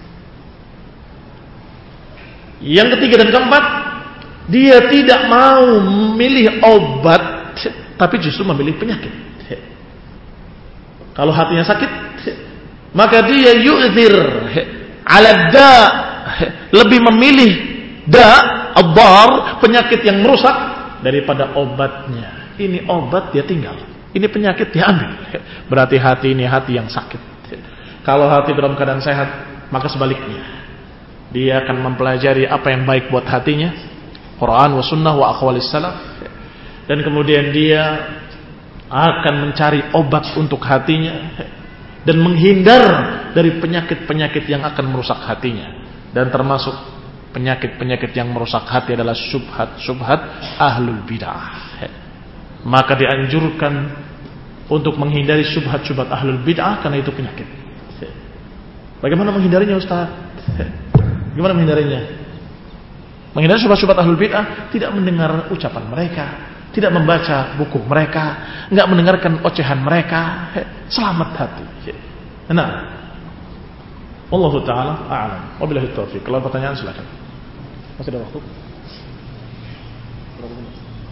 Yang ketiga dan keempat, dia tidak mau memilih obat, tapi justru memilih penyakit. Kalau hatinya sakit, maka dia yu'thir ala da', lebih memilih da' ad-dar, penyakit yang merusak, daripada obatnya. Ini obat dia tinggal, ini penyakit dia ambil. Berarti hati ini hati yang sakit. Kalau hati dalam keadaan sehat, maka sebaliknya, dia akan mempelajari apa yang baik buat hatinya, Quran wa sunnah wa aqwalis salaf, dan kemudian dia akan mencari obat untuk hatinya dan menghindar dari penyakit-penyakit yang akan merusak hatinya. Dan termasuk penyakit-penyakit yang merusak hati adalah syubhat ahlul bid'ah. Maka dianjurkan untuk menghindari syubhat ahlul bid'ah, karena itu penyakit. Bagaimana menghindarinya, Ustaz? Gimana menghindarinya? Menghindari syubhat ahlul bid'ah, tidak mendengar ucapan mereka, tidak membaca buku mereka, enggak mendengarkan ocehan mereka. Selamat hati. Nah, Wallahu ta'ala a'lam. Wabillahi taufiq. Kalau pertanyaan silakan. Masih ada waktu? Berapa menit?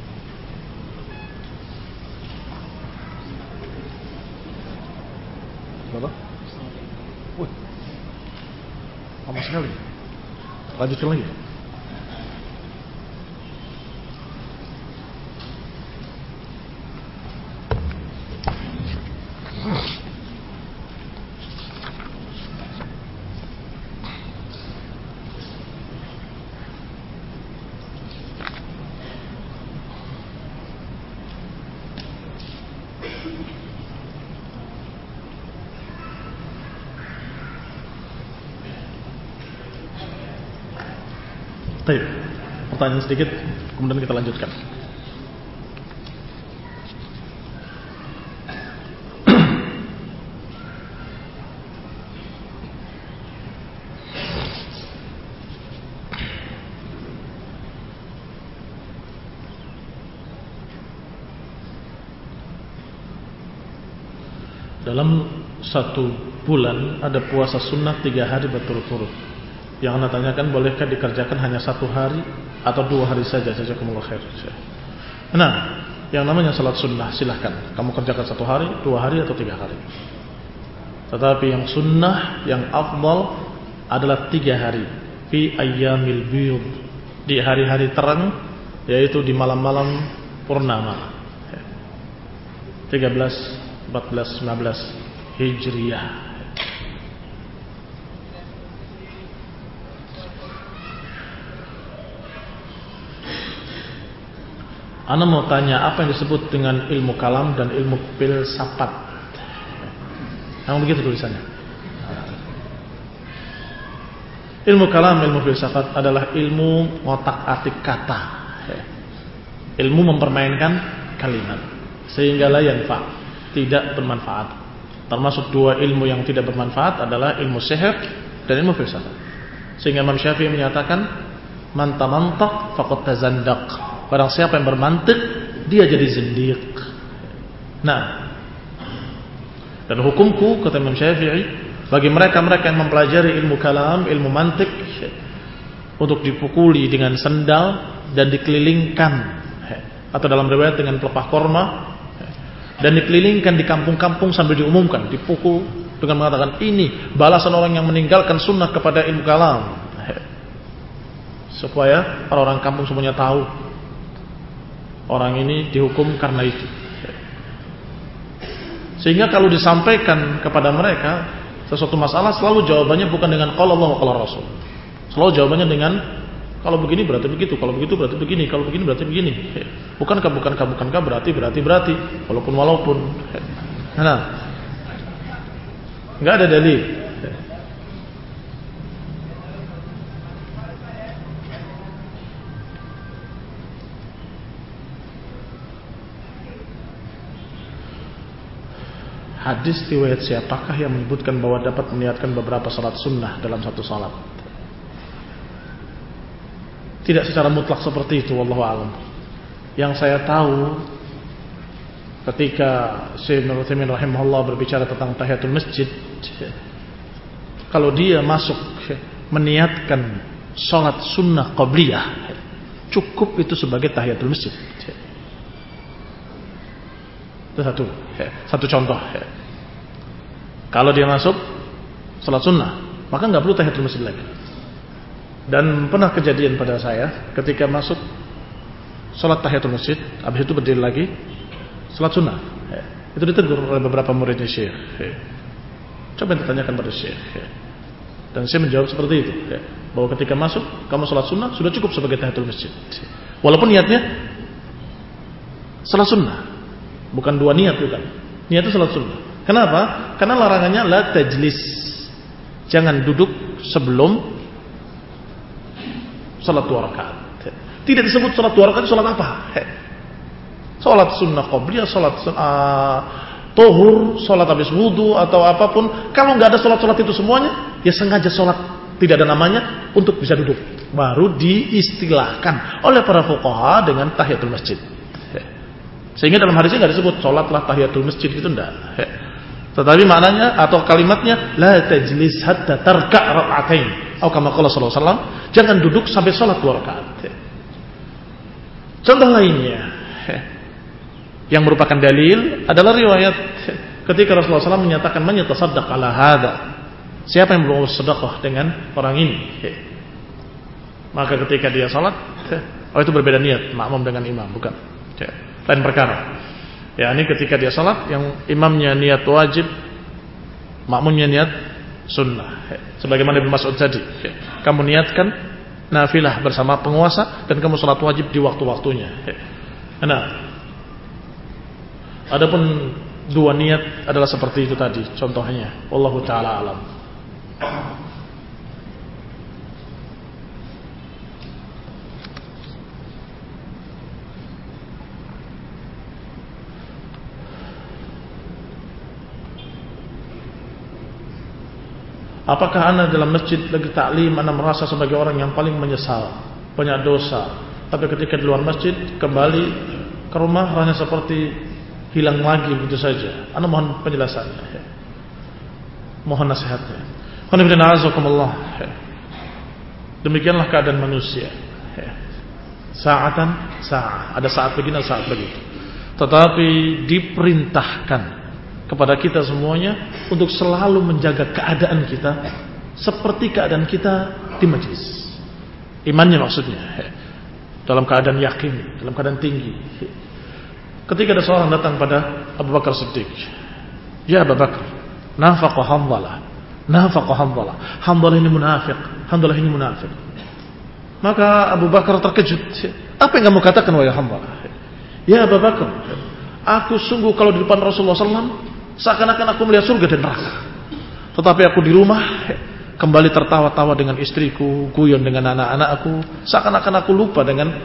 Berapa? Wih, lama sekali. Lanjutkan lagi. Baik, pertanyaan sedikit, kemudian kita lanjutkan. Dalam satu bulan ada puasa sunnah 3 hari berturut-turut. Yang anda tanyakan, bolehkah dikerjakan hanya 1 hari atau 2 hari saja? Jazakumullah khair. Nah, yang namanya salat sunnah silahkan kamu kerjakan 1 hari, 2 hari atau 3 hari. Tetapi yang sunnah, yang afdal adalah 3 hari. Fi ayyamil biyud, di hari-hari terang, yaitu di malam-malam purnama. 13, 14, 15 Hijriyah. Ana mau tanya, apa yang disebut dengan ilmu kalam dan ilmu filsafat? Memang begitu tulisannya. Ilmu kalam, ilmu filsafat adalah ilmu ngotak-atik kata. Ilmu mempermainkan kalimat sehingga la yanfa, tidak bermanfaat. Termasuk 2 ilmu yang tidak bermanfaat adalah ilmu sihir dan ilmu filsafat. Sehingga Imam Syafi'i menyatakan, man tamantaq faqad tazandaq. Barang siapa yang bermantik, dia jadi zindiq. Nah, dan hukumku, kata Imam Syafi'i, bagi mereka-mereka yang mempelajari ilmu kalam, ilmu mantik, untuk dipukuli dengan sendal dan dikelilingkan, atau dalam riwayat dengan pelepah korma, dan dikelilingkan di kampung-kampung sambil diumumkan, dipukul dengan mengatakan, ini balasan orang yang meninggalkan sunnah kepada ilmu kalam, supaya orang-orang kampung semuanya tahu orang ini dihukum karena itu. Sehingga kalau disampaikan kepada mereka sesuatu masalah, selalu jawabannya bukan dengan qala Allah wa qala Rasul. Selalu jawabannya dengan kalau begini berarti begitu, kalau begitu berarti begini, kalau begini berarti begini. Bukankah berarti walaupun. Nah, enggak ada dalil. Hadis riwayat siapakah yang menyebutkan bahwa dapat meniatkan beberapa salat sunnah dalam satu salat? Tidak secara mutlak seperti itu, wallahu a'lam. Yang saya tahu, ketika Syekh Ibnu Utsaimin rahimahullah berbicara tentang tahiyatul masjid, kalau dia masuk meniatkan salat sunnah qabliyah, cukup itu sebagai tahiyatul masjid. Itu satu contoh. Kalau dia masuk salat sunnah, maka nggak perlu tahiyatul masjid lagi. Dan pernah kejadian pada saya ketika masuk salat tahiyatul masjid, habis itu berdiri lagi salat sunnah. Itu ditegur oleh beberapa muridnya Syekh. Coba ditanyakan pada Syekh. Dan saya menjawab seperti itu, bahwa ketika masuk kamu salat sunnah sudah cukup sebagai tahiyatul masjid. Walaupun niatnya salat sunnah. Bukan 2 niat, bukan. Niat itu salat sunnah. Kenapa? Karena larangannya la tajlis. Jangan duduk sebelum salat 2 rakaat. Tidak disebut salat 2 rakaat, salat apa? Salat sunnah qabliyah, salat tuhur, salat habis wudu atau apapun. Kalau enggak ada salat-salat itu semuanya, ya sengaja salat tidak ada namanya untuk bisa duduk. Baru diistilahkan oleh para fuqaha dengan tahiyatul masjid. Sehingga dalam hadisnya nggak disebut sholatlah tahiyatul masjid, gitu enggak. Tetapi maknanya atau kalimatnya la tajlis hatta tarka' rak'atain. Atau kama qala sallallahu alaihi wasallam, jangan duduk sampai salat 2 rakaat. Contoh lainnya yang merupakan dalil adalah riwayat ketika Rasulullah SAW menyatakan man yatasaddaq ala hadza. Siapa yang bersedekah dengan orang ini? Maka ketika dia salat, itu berbeda niat, makmum dengan imam, bukan. Lain perkara. Ya, ini ketika dia salat yang imamnya niat wajib, makmumnya niat sunnah. Sebagaimana Ibnu Mas'ud tadi, kamu niatkan nafilah bersama penguasa dan kamu salat wajib di waktu-waktunya. Nah, adapun 2 niat adalah seperti itu tadi contohnya. Wallahu taala alam. Apakah Anda dalam masjid lagi taklim Anda merasa sebagai orang yang paling menyesal, banyak dosa, tapi ketika di luar masjid kembali ke rumah rasanya seperti hilang lagi begitu saja? Anda mohon penjelasannya, mohon nasihatnya. Demikianlah keadaan manusia. Sa'atan sa'ah, ada saat begini, ada saat begitu. Tetapi diperintahkan kepada kita semuanya untuk selalu menjaga keadaan kita seperti keadaan kita di majlis. Imannya maksudnya, dalam keadaan yakin, dalam keadaan tinggi. Ketika ada seorang datang pada Abu Bakar Siddiq, ya Abu Bakar, nafaqa Hanzalah, nafaqa Hanzalah, Hanzalah ini munafik, Hanzalah ini munafik. Maka Abu Bakar terkejut. Apa yang kamu katakan wahai Hanzalah? Ya Abu Bakar, aku sungguh kalau di depan Rasulullah SAW seakan-akan aku melihat surga dan neraka. Tetapi aku di rumah kembali tertawa-tawa dengan istriku, guyon dengan anak-anakku, seakan-akan aku lupa dengan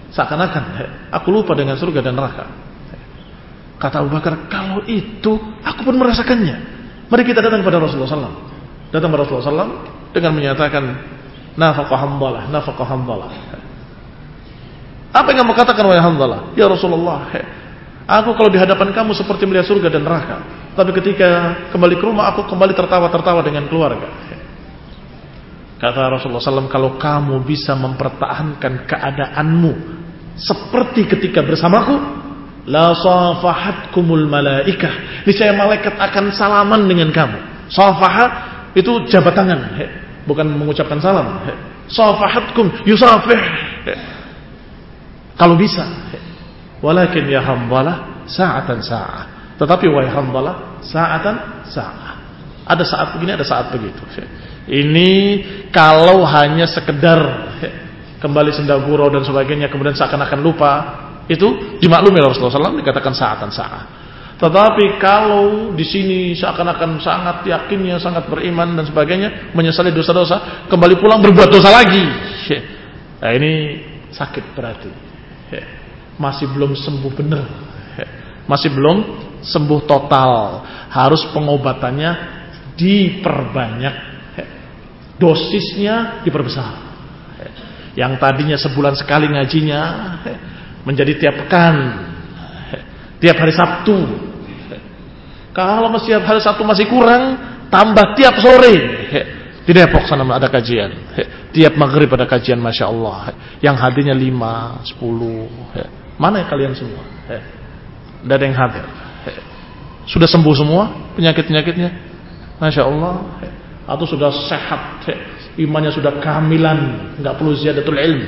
surga dan neraka. Kata Abu Bakar, kalau itu aku pun merasakannya. Mari kita datang kepada Rasulullah SAW. Datang kepada Rasulullah SAW dengan menyatakan nafaqa Hanzalah, nafaqa Hanzalah. Apa yang kamu katakan wahai Hanzalah? Ya Rasulullah, aku kalau di hadapan kamu seperti melihat surga dan neraka. Tapi ketika kembali ke rumah aku kembali tertawa-tertawa dengan keluarga. Kata Rasulullah SAW, kalau kamu bisa mempertahankan keadaanmu seperti ketika bersamaku, la safahatkumul malaikah, niscaya malaikat akan salaman dengan kamu. Safahat itu jabat tangan, bukan mengucapkan salam. Safahatkum yusafih. Kalau bisa. Walakin ya Hanzalah sa'atan sa'ah. Tetapi wahai Hanzalah sa'atan sa'ah. Ada saat begini, ada saat begitu. Ini kalau hanya sekedar kembali senda gurau dan sebagainya kemudian seakan-akan lupa, itu dimaklumi oleh Rasulullah SAW, dikatakan sa'atan sa'ah. Tetapi kalau di sini seakan-akan sangat yakinnya, sangat beriman dan sebagainya, menyesali dosa-dosa, kembali pulang berbuat dosa lagi. Nah ini sakit berarti. Masih belum sembuh benar, masih belum sembuh total. Harus pengobatannya diperbanyak, dosisnya diperbesar. Yang tadinya sebulan sekali ngajinya menjadi tiap pekan, tiap hari Sabtu. Kalau masih tiap hari Sabtu masih kurang, tambah tiap sore. Di Depok sana ada kajian, tiap maghrib ada kajian, Masya Allah. Yang hadirnya 5, 10. Mana ya kalian semua? Tidak ada yang hadir. Sudah sembuh semua penyakit-penyakitnya, Masya Allah. Atau sudah sehat, imannya sudah kamilan, nggak perlu ziyadatul ilm.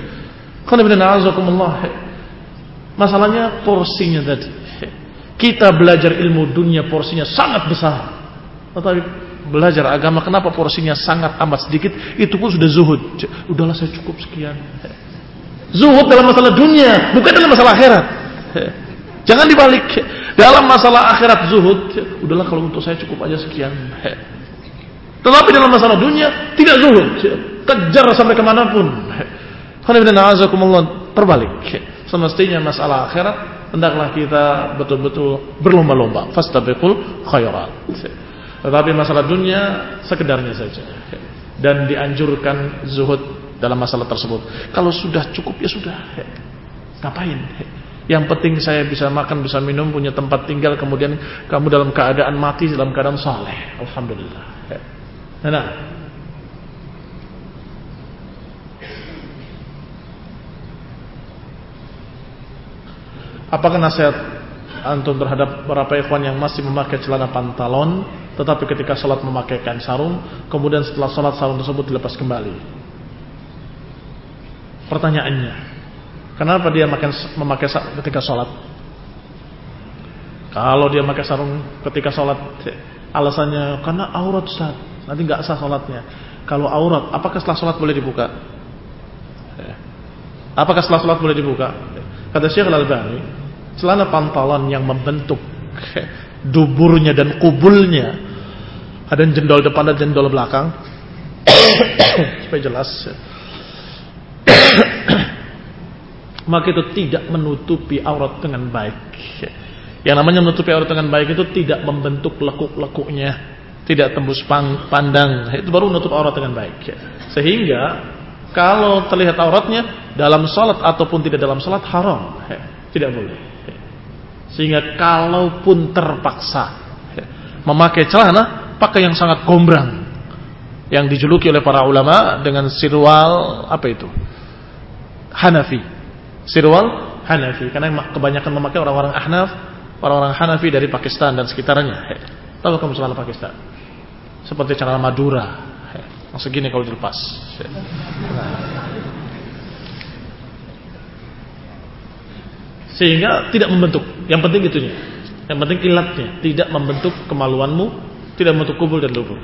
Masalahnya porsinya tadi. Kita belajar ilmu dunia porsinya sangat besar, tetapi belajar agama kenapa porsinya sangat amat sedikit? Itu pun sudah zuhud. Udahlah saya cukup sekian. Zuhud dalam masalah dunia, bukan dalam masalah akhirat. Jangan dibalik. Dalam masalah akhirat zuhud, udahlah kalau untuk saya cukup aja sekian. Tetapi dalam masalah dunia tidak zuhud, kejar sampai kemanapun. Terbalik. Semestinya masalah akhirat hendaklah kita betul-betul berlomba-lomba. Fastabiqul khairat. Tetapi masalah dunia sekedarnya saja. Dan dianjurkan zuhud dalam masalah tersebut. Kalau sudah cukup ya sudah. Ngapain? Yang penting saya bisa makan, bisa minum, punya tempat tinggal, kemudian kamu dalam keadaan mati, dalam keadaan saleh. Alhamdulillah. Nah, apakah nasihat antum terhadap beberapa ikhwan yang masih memakai celana pantalon tetapi ketika sholat memakai kain sarung, kemudian setelah sholat sarung tersebut dilepas kembali? Pertanyaannya, kenapa dia memakai ketika sholat? Kalau dia memakai sarung ketika sholat, alasannya karena aurat, Ustaz, nanti nggak sah sholatnya. Kalau aurat, apakah setelah sholat boleh dibuka? Apakah setelah sholat boleh dibuka? Kata Syekh Al-Albani, celana pantalon yang membentuk duburnya dan kubulnya, ada jendol depan dan jendol belakang, supaya jelas, maka itu tidak menutupi aurat dengan baik. Yang namanya menutupi aurat dengan baik itu tidak membentuk lekuk-lekuknya, tidak tembus pandang, itu baru menutup aurat dengan baik. Sehingga kalau terlihat auratnya dalam salat ataupun tidak dalam salat haram, tidak boleh. Sehingga kalaupun terpaksa memakai celana, pakai yang sangat gombrang, yang dijuluki oleh para ulama dengan sirwal apa itu? Hanafi. Sirwal Hanafi, karena kebanyakan memakai orang-orang Ahnaf, orang-orang Hanafi dari Pakistan dan sekitarnya. Tahu kamu celana Pakistan? Seperti celana Madura, yang segini kalau dilepas. Sehingga tidak membentuk. Yang penting itunya. Yang penting ilatnya, tidak membentuk kemaluanmu, tidak membentuk kubul dan dubur.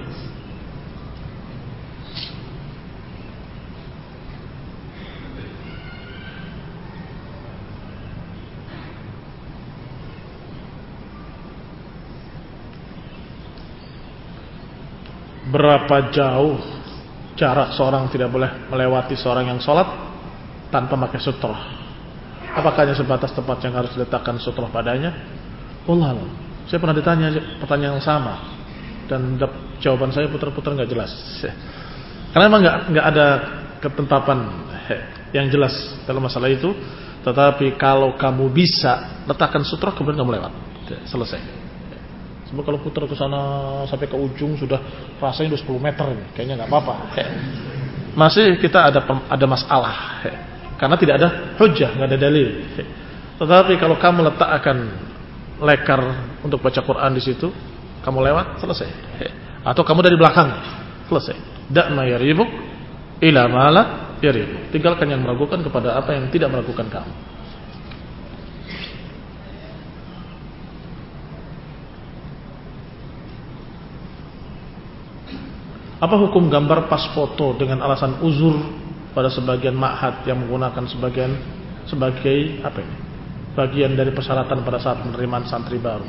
Berapa jauh jarak seorang tidak boleh melewati seorang yang sholat tanpa pakai sutrah? Apakah hanya sebatas tempat yang harus diletakkan sutrah padanya? Wallah, saya pernah ditanya pertanyaan yang sama dan jawaban saya putar-putar nggak jelas. Karena memang nggak ada ketetapan yang jelas dalam masalah itu. Tetapi kalau kamu bisa letakkan sutrah, kemudian kamu lewat, selesai. Sebab kalau putar ke sana sampai ke ujung sudah rasanya udah 10 meter ini, kayaknya nggak apa-apa. Masih kita ada masalah. Karena tidak ada hujjah, nggak ada dalil. Tetapi kalau kamu letakkan lekar untuk baca Quran di situ, kamu lewat, selesai. Atau kamu dari belakang, selesai. Da'ma yaribuk ila mala yaribuk. Tinggalkan yang meragukan kepada apa yang tidak meragukan kamu. Apa hukum gambar pas foto dengan alasan uzur pada sebagian ma'had yang menggunakan sebagai apa ini? Bagian dari persyaratan pada saat penerimaan santri baru.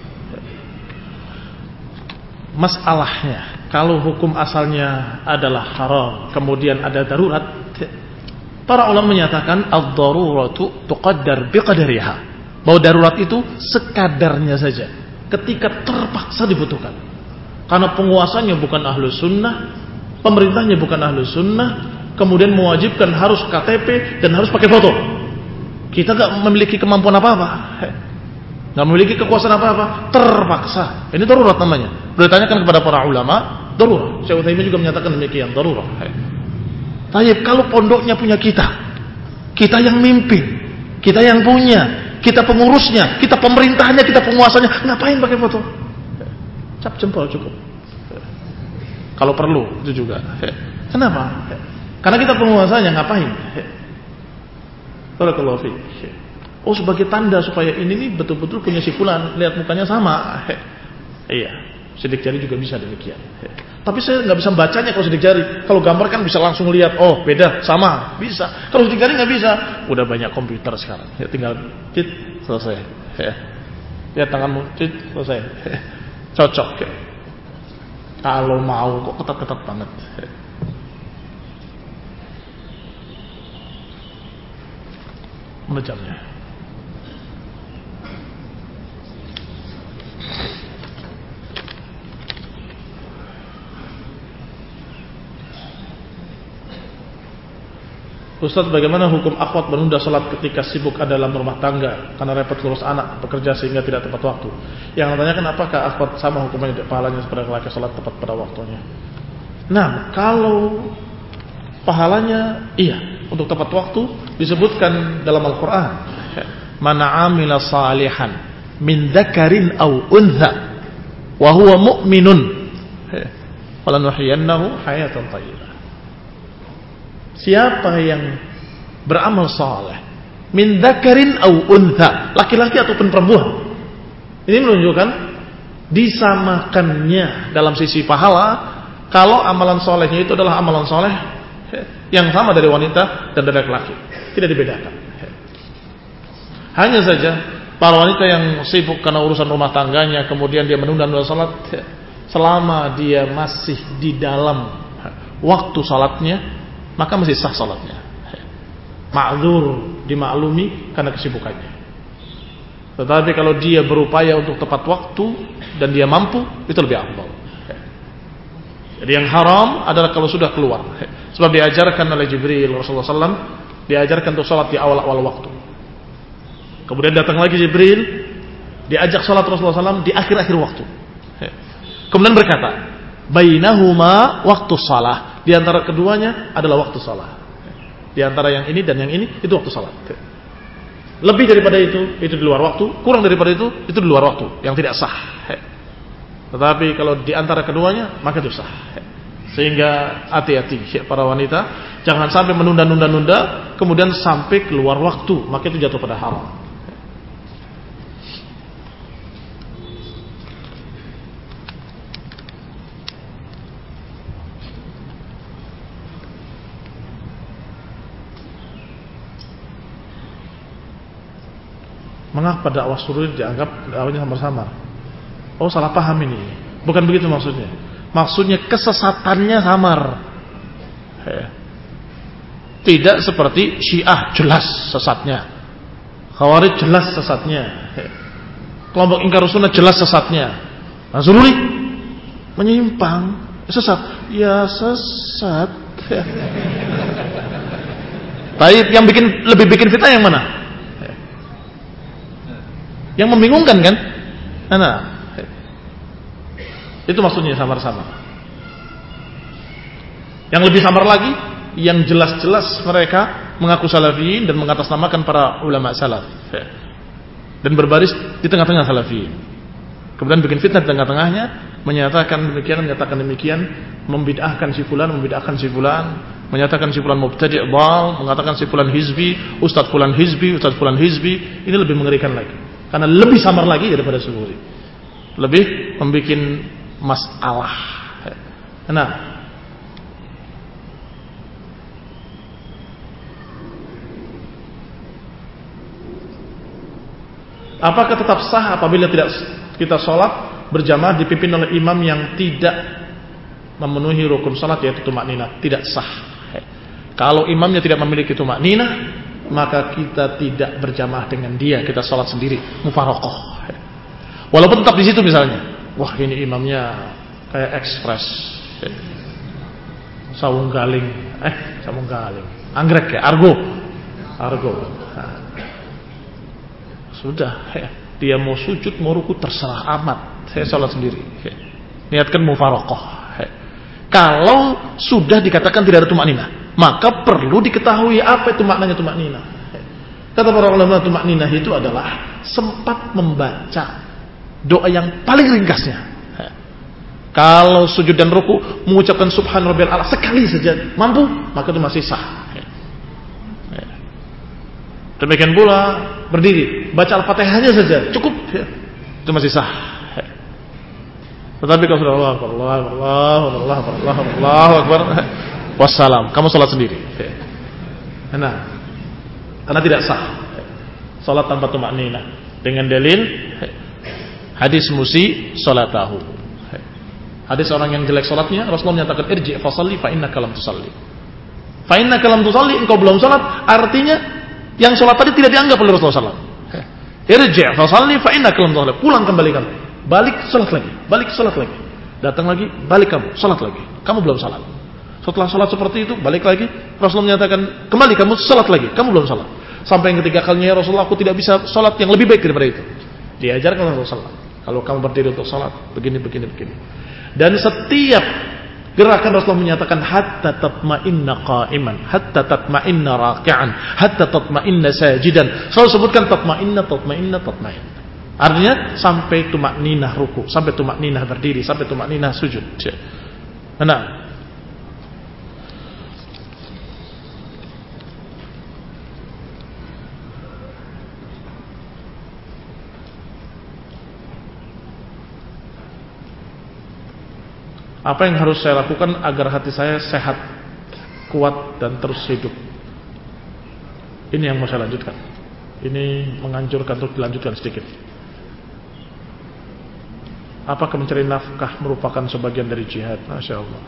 Masalahnya, kalau hukum asalnya adalah haram, kemudian ada darurat, para ulama menyatakan ad-daruratu tuqaddar biqadariha. Bahwa darurat itu sekadarnya saja, ketika terpaksa dibutuhkan. Karena penguasanya bukan ahlu sunnah, pemerintahnya bukan ahlu sunnah, kemudian mewajibkan harus KTP dan harus pakai foto. Kita gak memiliki kemampuan apa-apa, gak memiliki kekuasaan apa-apa, terpaksa. Ini darurat namanya. Bertanyakan kepada para ulama, darurat. Syekh Utsaimin juga menyatakan demikian, darurat. Tapi kalau pondoknya punya kita yang mimpin, kita yang punya, kita pengurusnya, kita pemerintahnya, kita penguasanya, ngapain pakai foto? Cap jempol cukup. Kalau perlu itu juga. Kenapa? Karena kita penguasanya, ngapain? Barakallahu fiik. Oh, sebagai tanda supaya ini nih betul-betul punya si fulan, lihat mukanya sama. Iya, sidik jari juga bisa demikian. Tapi saya nggak bisa bacanya kalau sidik jari. Kalau gambar kan bisa langsung lihat, oh beda, sama, bisa. Kalau sidik jari nggak bisa. Udah banyak komputer sekarang. Ya, tinggal cit, selesai. Lihat tanganmu, cit, selesai. Cocok. Kalau mau kok ketat-ketat banget. Mana jamnya? Ustaz, bagaimana hukum akhwat menunda sholat ketika sibuk ada dalam rumah tangga karena repot ngurus anak, bekerja sehingga tidak tepat waktu? Yang tanyakan apakah akhwat sama hukumnya pahalanya seperti laki sholat tepat pada waktunya? Nah, kalau pahalanya iya untuk tepat waktu disebutkan dalam Al-Quran, man 'amila salihan min dzakarin aw untha wa huwa mu'minun falanuhyiyannahu hayatan thayyibah. Siapa yang beramal saleh min dzakarin aw untha, laki-laki ataupun perempuan. Ini menunjukkan disamakannya dalam sisi pahala kalau amalan solehnya itu adalah amalan soleh yang sama dari wanita dan dari laki-laki, tidak dibedakan. Hanya saja para wanita yang sibuk karena urusan rumah tangganya, kemudian dia menunda-nunda salat, selama dia masih di dalam waktu salatnya, maka masih sah salatnya. Ma'dzur, dimaklumi karena kesibukannya. Tetapi kalau dia berupaya untuk tepat waktu dan dia mampu, itu lebih afdal. Jadi yang haram adalah kalau sudah keluar. Sebab diajarkan oleh Jibril Rasulullah SAW, diajarkan untuk salat di awal-awal waktu. Kemudian datang lagi Jibril, diajak salat Rasulullah SAW di akhir-akhir waktu. Kemudian berkata, bainahuma waktu salah. Di antara keduanya adalah waktu salat. Di antara yang ini dan yang ini itu waktu salat. Lebih daripada itu di luar waktu. Kurang daripada itu di luar waktu, yang tidak sah. Tetapi kalau di antara keduanya maka itu sah. Sehingga hati-hati para wanita, jangan sampai menunda-nunda kemudian sampai keluar waktu, maka itu jatuh pada haram. Mengapa dakwah sururi dianggap dakwahnya samar-samar? Oh, salah paham ini. Bukan begitu maksudnya. Maksudnya kesesatannya samar. Tidak seperti Syiah jelas sesatnya, Khawarij jelas sesatnya, kelompok ingkar sunnah jelas sesatnya. Nah, sururi menyimpang, sesat. Ya sesat. Baik, yang lebih bikin fitnah yang mana? Yang membingungkan kan? Nah, itu maksudnya samar-samar. Yang lebih samar lagi, yang jelas-jelas mereka mengaku salafiyin dan mengatasnamakan para ulama salaf dan berbaris di tengah-tengah salafiyin. Kemudian bikin fitnah di tengah-tengahnya, menyatakan demikian, membid'ahkan si fulan, menyatakan si fulan mubtadi' dhal, mengatakan si fulan hizbi, ustaz fulan hizbi. Ini lebih mengerikan lagi. Karena lebih samar lagi daripada sururi. Lebih membuat masalah. Nah, apakah tetap sah apabila tidak kita sholat berjamaah dipimpin oleh imam yang tidak memenuhi rukun sholat, yaitu tumakninah? Tidak sah. Kalau imamnya tidak memiliki tumakninah, maka kita tidak berjamaah dengan dia, kita sholat sendiri, mufaraqah. Walaupun tetap di situ misalnya, wah ini imamnya kayak ekspres, sawung galing, anggrek ya, argo. Nah, sudah, dia mau sujud mau ruku terserah amat, saya sholat sendiri. Niatkan mufaraqah. Kalau sudah dikatakan tidak ada tumakninah, maka perlu diketahui apa itu maknanya tumakninah. Kata para ulama, tumakninah itu adalah sempat membaca doa yang paling ringkasnya. Kalau sujud dan ruku mengucapkan subhan rabbiyal a'la sekali saja mampu, maka itu masih sah. Demikian pula berdiri, baca Al-Fatihahnya saja cukup, itu masih sah. Tetapi kalau sudah Allahu Akbar, wassalam, kamu sholat sendiri. Nah, karena tidak sah sholat tanpa tumakninah dengan dalil hadis musi sholatahu. Hadis orang yang jelek sholatnya, Rasulullah menyatakan irji' fasalli fa innaka lam tusalli. Fa innaka lam tusalli, engkau belum sholat, artinya yang sholat tadi tidak dianggap oleh Rasulullah SAW. Irji' fasalli fa innaka lam tusalli. Pulang kembali kamu, balik sholat lagi, datang lagi, balik kamu, sholat lagi. Kamu belum sholat. Setelah sholat seperti itu, balik lagi. Rasulullah menyatakan, kembali kamu sholat lagi. Kamu belum sholat. Sampai yang ketiga kalinya, ya Rasulullah, aku tidak bisa sholat yang lebih baik daripada itu. Diajarkan Rasulullah, kalau kamu berdiri untuk sholat, begini. Dan setiap gerakan Rasulullah menyatakan, hatta tatma'inna qa'iman, hatta tatma'inna raki'an, hatta tatma'inna sajidan. Selalu sebutkan tatma'inna. Artinya sampai tumakninah ruku, sampai tumakninah berdiri, sampai tumakninah sujud. Nah, apa yang harus saya lakukan agar hati saya sehat, kuat, dan terus hidup? Ini yang mau saya lanjutkan. Ini menganjurkan untuk dilanjutkan sedikit. Apakah mencari nafkah merupakan sebagian dari jihad? Masya Allah.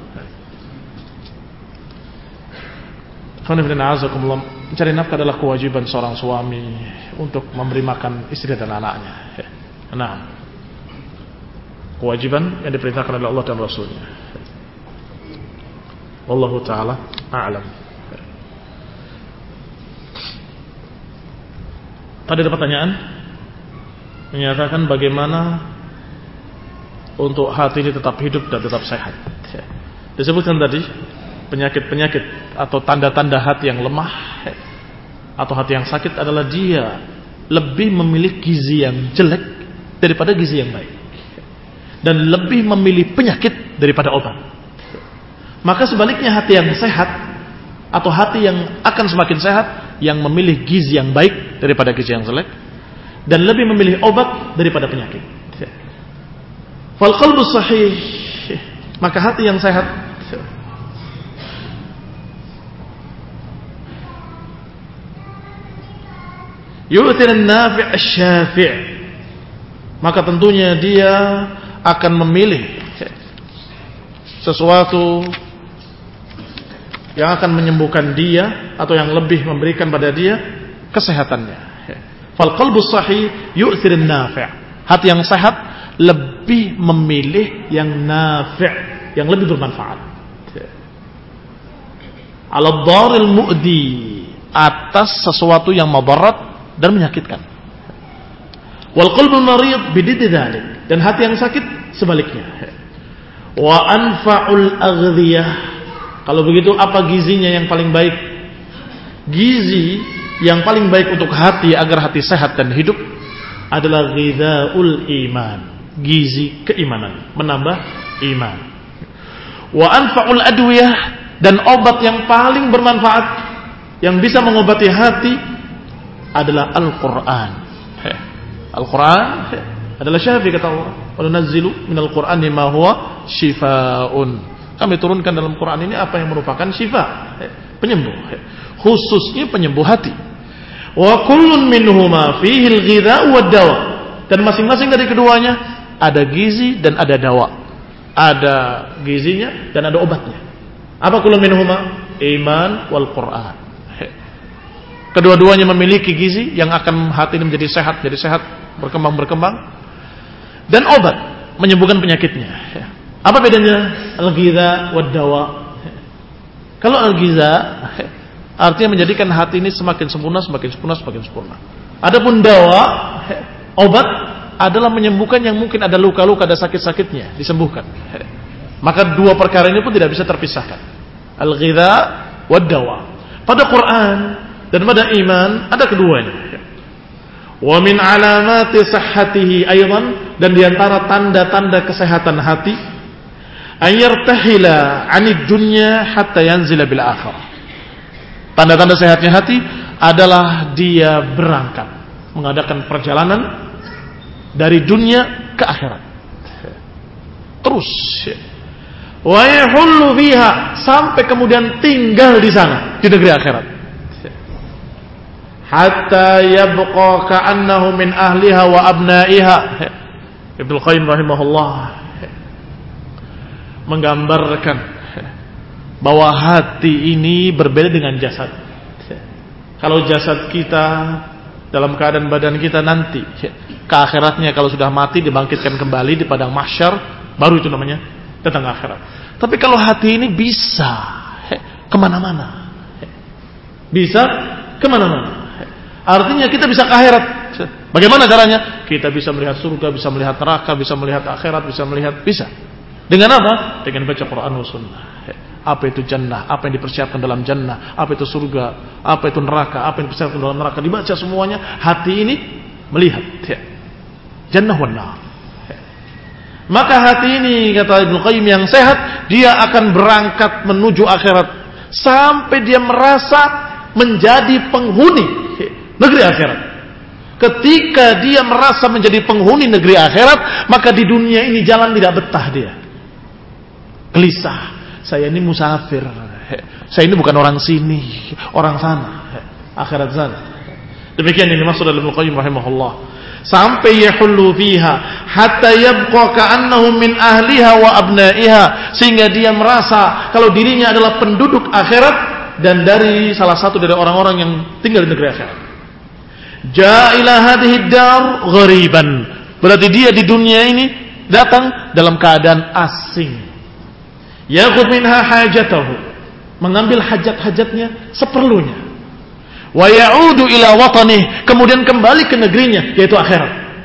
Mencari nafkah adalah kewajiban seorang suami untuk memberi makan istri dan anaknya. Nah, kewajiban yang diperintahkan oleh Allah dan Rasulnya. Wallahu ta'ala a'lam. Tadi ada pertanyaan menyatakan bagaimana untuk hati ini tetap hidup dan tetap sehat. Disebutkan tadi penyakit-penyakit atau tanda-tanda hati yang lemah atau hati yang sakit adalah dia lebih memilih gizi yang jelek daripada gizi yang baik, dan lebih memilih penyakit daripada obat. Maka sebaliknya hati yang sehat atau hati yang akan semakin sehat, yang memilih gizi yang baik daripada gizi yang jelek, dan lebih memilih obat daripada penyakit. Fal qalbu sahih, maka hati yang sehat yu'thir an-nafi' asy-syafi', maka tentunya dia akan memilih sesuatu yang akan menyembuhkan dia atau yang lebih memberikan pada dia kesehatannya. Fal qalbu sahih yu'thir an-nafi', hati yang sehat lebih memilih yang nafi', yang lebih bermanfaat, ala dharil mu'di, atas sesuatu yang mudarat dan menyakitkan. Wal qalbul marid bididdi dzalik, dan hati yang sakit sebaliknya. Wa anfa'ul aghdhiyah, kalau begitu apa gizinya yang paling baik? Gizi yang paling baik untuk hati agar hati sehat dan hidup adalah ghidhaul iman, gizi keimanan, menambah iman. Wa anfa'ul adwiyah, dan obat yang paling bermanfaat yang bisa mengobati hati adalah Al-Quran. Al-Quran adalah syafi, kata Allah. Wa nunazzilu minal Qur'ani ma huwa shifaa'un. Kami turunkan dalam Quran ini apa yang merupakan syifa, penyembuh, khususnya penyembuh hati. Wa kullun minhuma fihi al-ghidha' wad-dawa, dan masing-masing dari keduanya ada gizi dan ada dawa. Ada gizinya dan ada obatnya. Apa kullun minhuma? Iman wal Quran. Kedua-duanya memiliki gizi yang akan hati ini menjadi sehat, berkembang, dan obat menyembuhkan penyakitnya. Apa bedanya al-ghidha wad dawa? Kalau al-ghidha artinya menjadikan hati ini semakin sempurna. Adapun dawa, obat, adalah menyembuhkan yang mungkin ada luka-luka, ada sakit-sakitnya, disembuhkan. Maka dua perkara ini pun tidak bisa terpisahkan, al-ghidha wad dawa. Pada Quran dan pada iman ada keduanya. Wa min alamati sihhatihi aidan, dan diantara tanda-tanda kesehatan hati, ayartahila 'anid dunya hatta yanzila bil akhirah. Tanda-tanda sehatnya hati adalah dia berangkat, mengadakan perjalanan dari dunia ke akhirat. Terus wa yahullu fiha, sampai kemudian tinggal di sana, di negeri akhirat. Hatta yabqa ka'annahu min ahliha wa abnaiha. Ibnu Qayyim rahimahullah menggambarkan bahwa hati ini berbeda dengan jasad. Kalau jasad kita dalam keadaan badan kita nanti ke akhiratnya, kalau sudah mati dibangkitkan kembali di padang mahsyar, baru itu namanya datang akhirat. Tapi kalau hati ini bisa kemana-mana. Bisa kemana-mana. Artinya kita bisa ke akhirat. Bagaimana caranya? Kita bisa melihat surga, bisa melihat neraka, bisa melihat akhirat, bisa. Dengan apa? Dengan baca Quran dan Sunnah. Apa itu jannah, apa yang dipersiapkan dalam jannah, apa itu surga, apa itu neraka, apa yang dipersiapkan dalam neraka, dibaca semuanya. Hati ini melihat jannah wan nar. Maka hati ini, kata Ibnu Qayyim, yang sehat, dia akan berangkat menuju akhirat sampai dia merasa menjadi penghuni negeri akhirat. Ketika dia merasa menjadi penghuni negeri akhirat, maka di dunia ini jalan tidak betah dia. Gelisah. Saya ini musafir. Saya ini bukan orang sini, orang sana, akhirat sana. Demikian ini maksud Ibnu Qayyim rahimahullah. Sampai yahullu fiha hatta yabqa ka'annahu min ahliha wa abnaiha, sehingga dia merasa kalau dirinya adalah penduduk akhirat dan dari salah satu dari orang-orang yang tinggal di negeri akhirat. Ja'a ila hadhihi ad-dar ghariban, berarti dia di dunia ini datang dalam keadaan asing. Ya'khudh minha hajatahu, mengambil hajat-hajatnya seperlunya. Wa ya'udu ila watanih, kemudian kembali ke negerinya, yaitu akhirat.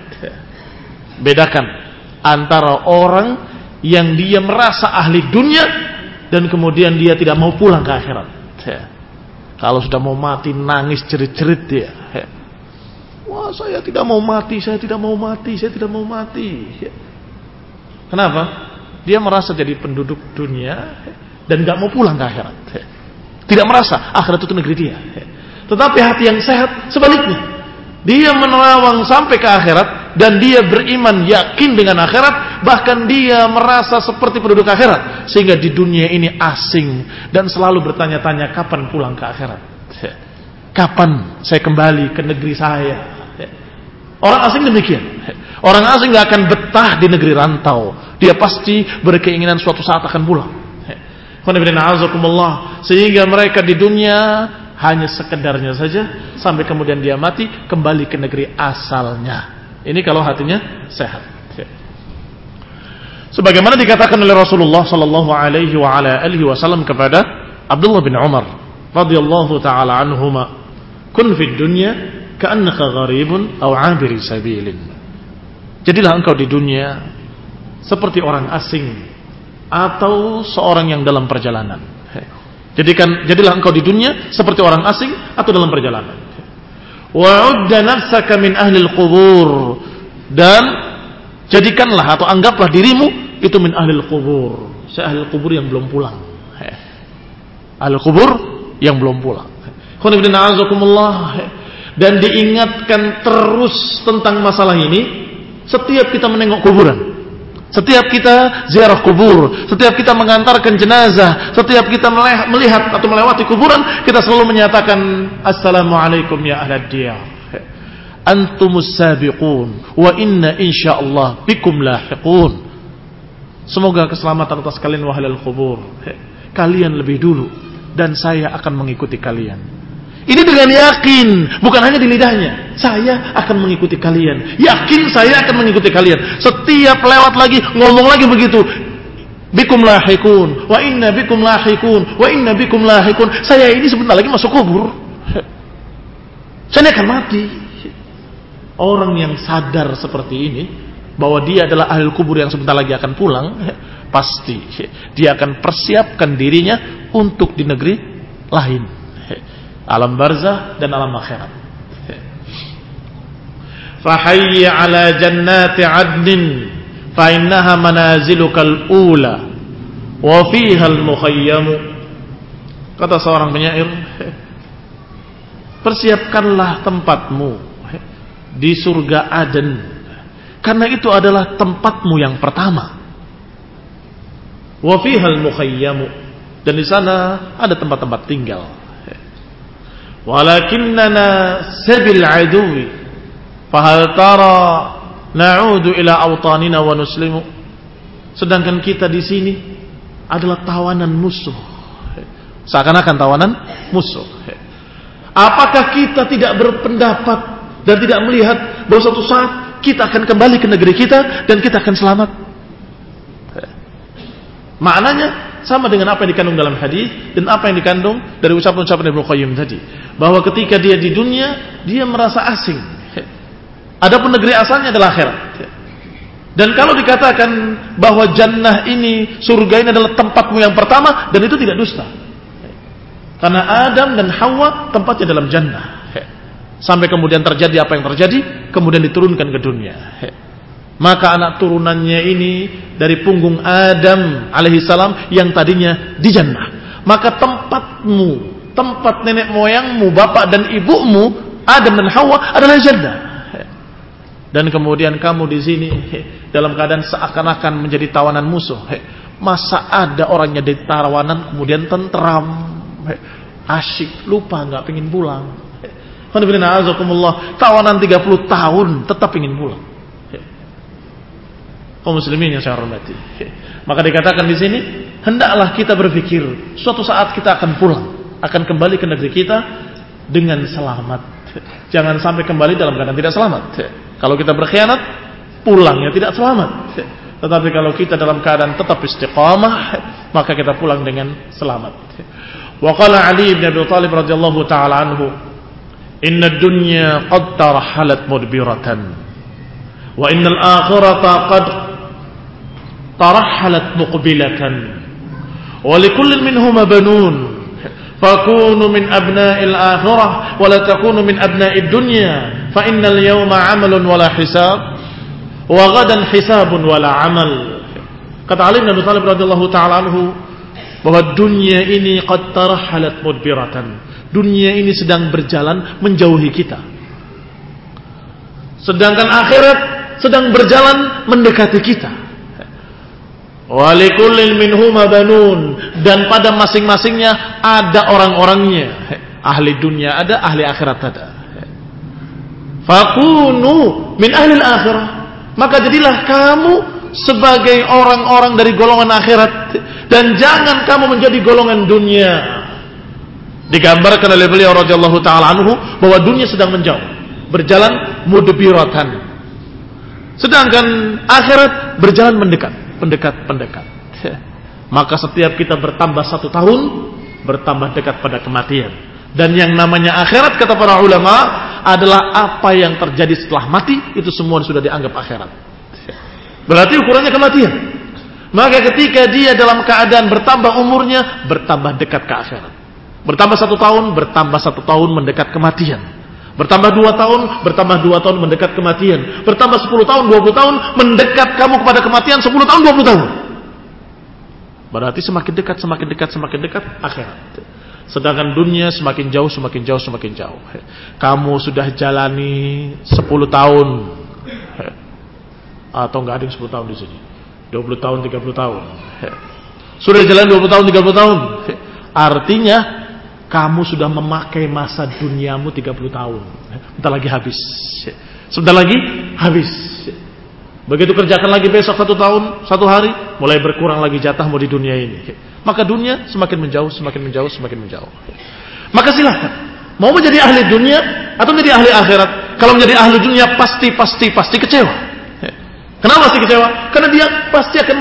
Bedakan antara orang yang dia merasa ahli dunia dan kemudian dia tidak mau pulang ke akhirat. Kalau sudah mau mati nangis jerit-jerit dia. Wah, saya tidak mau mati, saya tidak mau mati, saya tidak mau mati. Kenapa? Dia merasa jadi penduduk dunia dan gak mau pulang ke akhirat. Tidak merasa akhirat itu negeri dia. Tetapi hati yang sehat sebaliknya, dia menerawang sampai ke akhirat dan dia beriman yakin dengan akhirat, bahkan dia merasa seperti penduduk akhirat, sehingga di dunia ini asing dan selalu bertanya-tanya kapan pulang ke akhirat, kapan saya kembali ke negeri saya. Orang asing demikian. Orang asing gak akan betah di negeri rantau, dia pasti berkeinginan suatu saat akan pulang. Sehingga mereka di dunia hanya sekedarnya saja sampai kemudian dia mati kembali ke negeri asalnya. Ini kalau hatinya sehat. Sebagaimana dikatakan oleh Rasulullah sallallahu alaihi wa ala alihi wasallam kepada Abdullah bin Umar radhiyallahu taala anhuma, "Kun fid dunya ka'annaka gharibun aw 'abiri sabilin." Jadilah engkau di dunia seperti orang asing atau seorang yang dalam perjalanan. Jadilah engkau di dunia seperti orang asing atau dalam perjalanan. Wa'udda nafsaka min ahlil qubur, dan jadikanlah atau anggaplah dirimu itu min ahlil qubur, ahli kubur yang belum pulang. Ahli kubur yang belum pulang. Dan diingatkan terus tentang masalah ini setiap kita menengok kuburan. Setiap kita ziarah kubur, setiap kita mengantarkan jenazah, setiap kita melihat atau melewati kuburan, kita selalu menyatakan assalamualaikum ya ahlad diyar, antumus sabiqun wa inna insyaallah bikum lahiqun. Semoga keselamatan atas kalian wahai al-kubur, kalian lebih dulu dan saya akan mengikuti kalian. Ini dengan yakin, bukan hanya di lidahnya. Saya akan mengikuti kalian. Yakin saya akan mengikuti kalian. Setiap lewat lagi, ngomong lagi begitu. Bikum lahikun, wa inna bikum lahikun, wa inna bikum lahikun. Saya ini sebentar lagi masuk kubur. Saya akan mati. Orang yang sadar seperti ini, bahwa dia adalah ahli kubur yang sebentar lagi akan pulang, pasti dia akan persiapkan dirinya untuk di negeri lain, alam barzah dan alam akhirat. Fahayya ala jannati adnin fa innaha manazilukal ula wa fiha al-mukhayyam. Kata seorang penyair, persiapkanlah tempatmu di surga Aden, karena itu adalah tempatmu yang pertama. Wa fiha al-mukhayyam, dan di sana ada tempat-tempat tinggal. Walakinnana sabil aduwi fahal tara na'udu ila awtanina wa nuslimu. Sedangkan kita di sini adalah tawanan musuh, seakan-akan tawanan musuh. Apakah kita tidak berpendapat dan tidak melihat bahwa suatu saat kita akan kembali ke negeri kita dan kita akan selamat? Maknanya sama dengan apa yang dikandung dalam hadis dan apa yang dikandung dari ucapan-ucapan Ibnu Qayyim tadi, bahwa ketika dia di dunia dia merasa asing. Adapun negeri asalnya adalah akhirat. Dan kalau dikatakan bahwa jannah ini, surga ini adalah tempatmu yang pertama, dan itu tidak dusta. Karena Adam dan Hawa tempatnya dalam jannah. Sampai kemudian terjadi apa yang terjadi, kemudian diturunkan ke dunia. Maka anak turunannya ini dari punggung Adam alaihissalam yang tadinya di jannah. Maka tempatmu, tempat nenek moyangmu, bapak dan ibumu, Adam dan Hawa adalah jannah. Dan kemudian kamu di sini dalam keadaan seakan-akan menjadi tawanan musuh. Masa ada orangnya di tawanan kemudian tentram, asyik, lupa nggak pengin pulang. Tawanan 30 tahun tetap ingin pulang. Kaum muslimin yang saya hormati. Maka dikatakan di sini, hendaklah kita berpikir suatu saat kita akan pulang, akan kembali ke negeri kita dengan selamat. Jangan sampai kembali dalam keadaan tidak selamat. Kalau kita berkhianat, pulangnya tidak selamat. Tetapi kalau kita dalam keadaan tetap istiqamah, maka kita pulang dengan selamat. Wa qala Ali bin Abi Thalib radhiyallahu taala anhu, "Inna ad-dunya qad tarhalat mudbiratan, wa innal akhirata qad tarhalat muqbilatan, wa likullin minhuma banun, fakunu min abna'il akhirah wa la takunu min abna'id dunya, fa innal yawma 'amalun wa la hisab, wa ghadan hisabun wa la 'amal." Kata Ali bin Abi Thalib radhiyallahu taala anhu bahwa dunia ini qad tarhalat mudbiratan. Dunia ini sedang berjalan menjauhi kita. Sedangkan akhirat sedang berjalan mendekati kita. Walikullin minhuma banun, dan pada masing-masingnya ada orang-orangnya. Ahli dunia ada, ahli akhirat ada. Fakunu min ahli akhirah, maka jadilah kamu sebagai orang-orang dari golongan akhirat, dan jangan kamu menjadi golongan dunia. Digambarkan oleh beliau radhiyallahu taala anhu bahwa dunia sedang menjauh, berjalan mudbiratan, sedangkan akhirat berjalan mendekat. Maka setiap kita bertambah 1 tahun, bertambah dekat pada kematian. Dan yang namanya akhirat, kata para ulama, adalah apa yang terjadi setelah mati, itu semua sudah dianggap akhirat. Berarti ukurannya kematian. Maka ketika dia dalam keadaan bertambah umurnya, bertambah dekat ke akhirat. Bertambah 1 tahun, bertambah 1 tahun mendekat kematian. Bertambah 2 tahun, bertambah 2 tahun mendekat kematian. Bertambah 10 tahun, 20 tahun, mendekat kamu kepada kematian 10 tahun, 20 tahun. Berarti semakin dekat akhirat. Sedangkan dunia semakin jauh. Kamu sudah jalani 10 tahun. Atau enggak ada yang 10 tahun di sini. 20 tahun, 30 tahun. Sudah jalan 20 tahun, 30 tahun. Artinya kamu sudah memakai masa duniamu 30 tahun. Bentar lagi habis. Sebentar lagi habis. Begitu kerjakan lagi besok 1 tahun, 1 hari, mulai berkurang lagi jatahmu di dunia ini. Maka dunia semakin menjauh. Maka silahkan. Mau menjadi ahli dunia atau menjadi ahli akhirat. Kalau menjadi ahli dunia pasti kecewa. Kenapa pasti kecewa? Karena dia pasti akan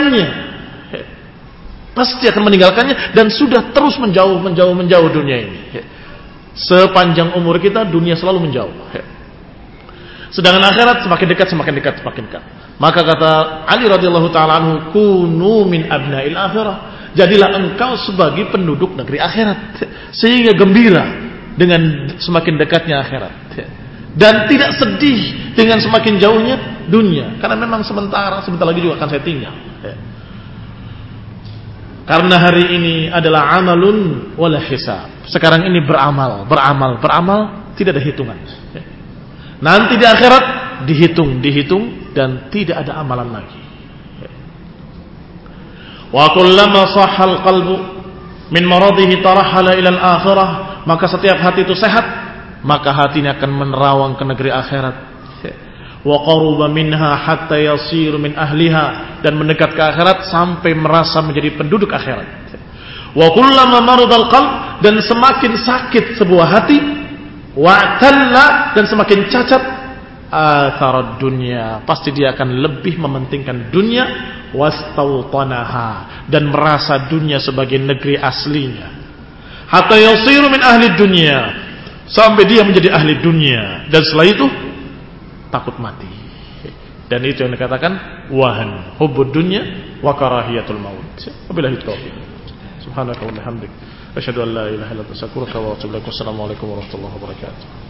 meninggalkannya. Dan sudah terus menjauh dunia ini. Sepanjang umur kita dunia selalu menjauh. Sedangkan akhirat semakin dekat. Maka kata Ali radhiyallahu taala anhu, kunu min abna'il akhirah. Jadilah engkau sebagai penduduk negeri akhirat, sehingga gembira dengan semakin dekatnya akhirat, dan tidak sedih dengan semakin jauhnya dunia, karena memang sebentar lagi juga akan saya tinggal. Karena hari ini adalah amalun wala hisab. Sekarang ini beramal, tidak ada hitungan. Nanti di akhirat dihitung dan tidak ada amalan lagi. Wa kullama sahhal qalbu min maradihi tarahala ila al-akhirah, maka setiap hati itu sehat, maka hatinya akan menerawang ke negeri akhirat. Wa qaruba minha hatta yasir min ahliha, dan mendekat ke akhirat sampai merasa menjadi penduduk akhirat. Wa kullama maradal qalb, dan semakin sakit sebuah hati, wa talla, dan semakin cacat, atharad dunya, pasti dia akan lebih mementingkan dunia, wastawtanaha, dan merasa dunia sebagai negeri aslinya. Hatta yasiru min ahli dunia, sampai dia menjadi ahli dunia, dan setelah itu takut mati. Dan itu yang dikatakan wahan, hubbud dunya wa karahiyatul maut. Wabillahi taufiq. Subhanaka wa bihamdik, asyhadu an la ilaha illa anta astaghfiruka wa atubu ilaik. Wassalamualaikum warahmatullahi wabarakatuh.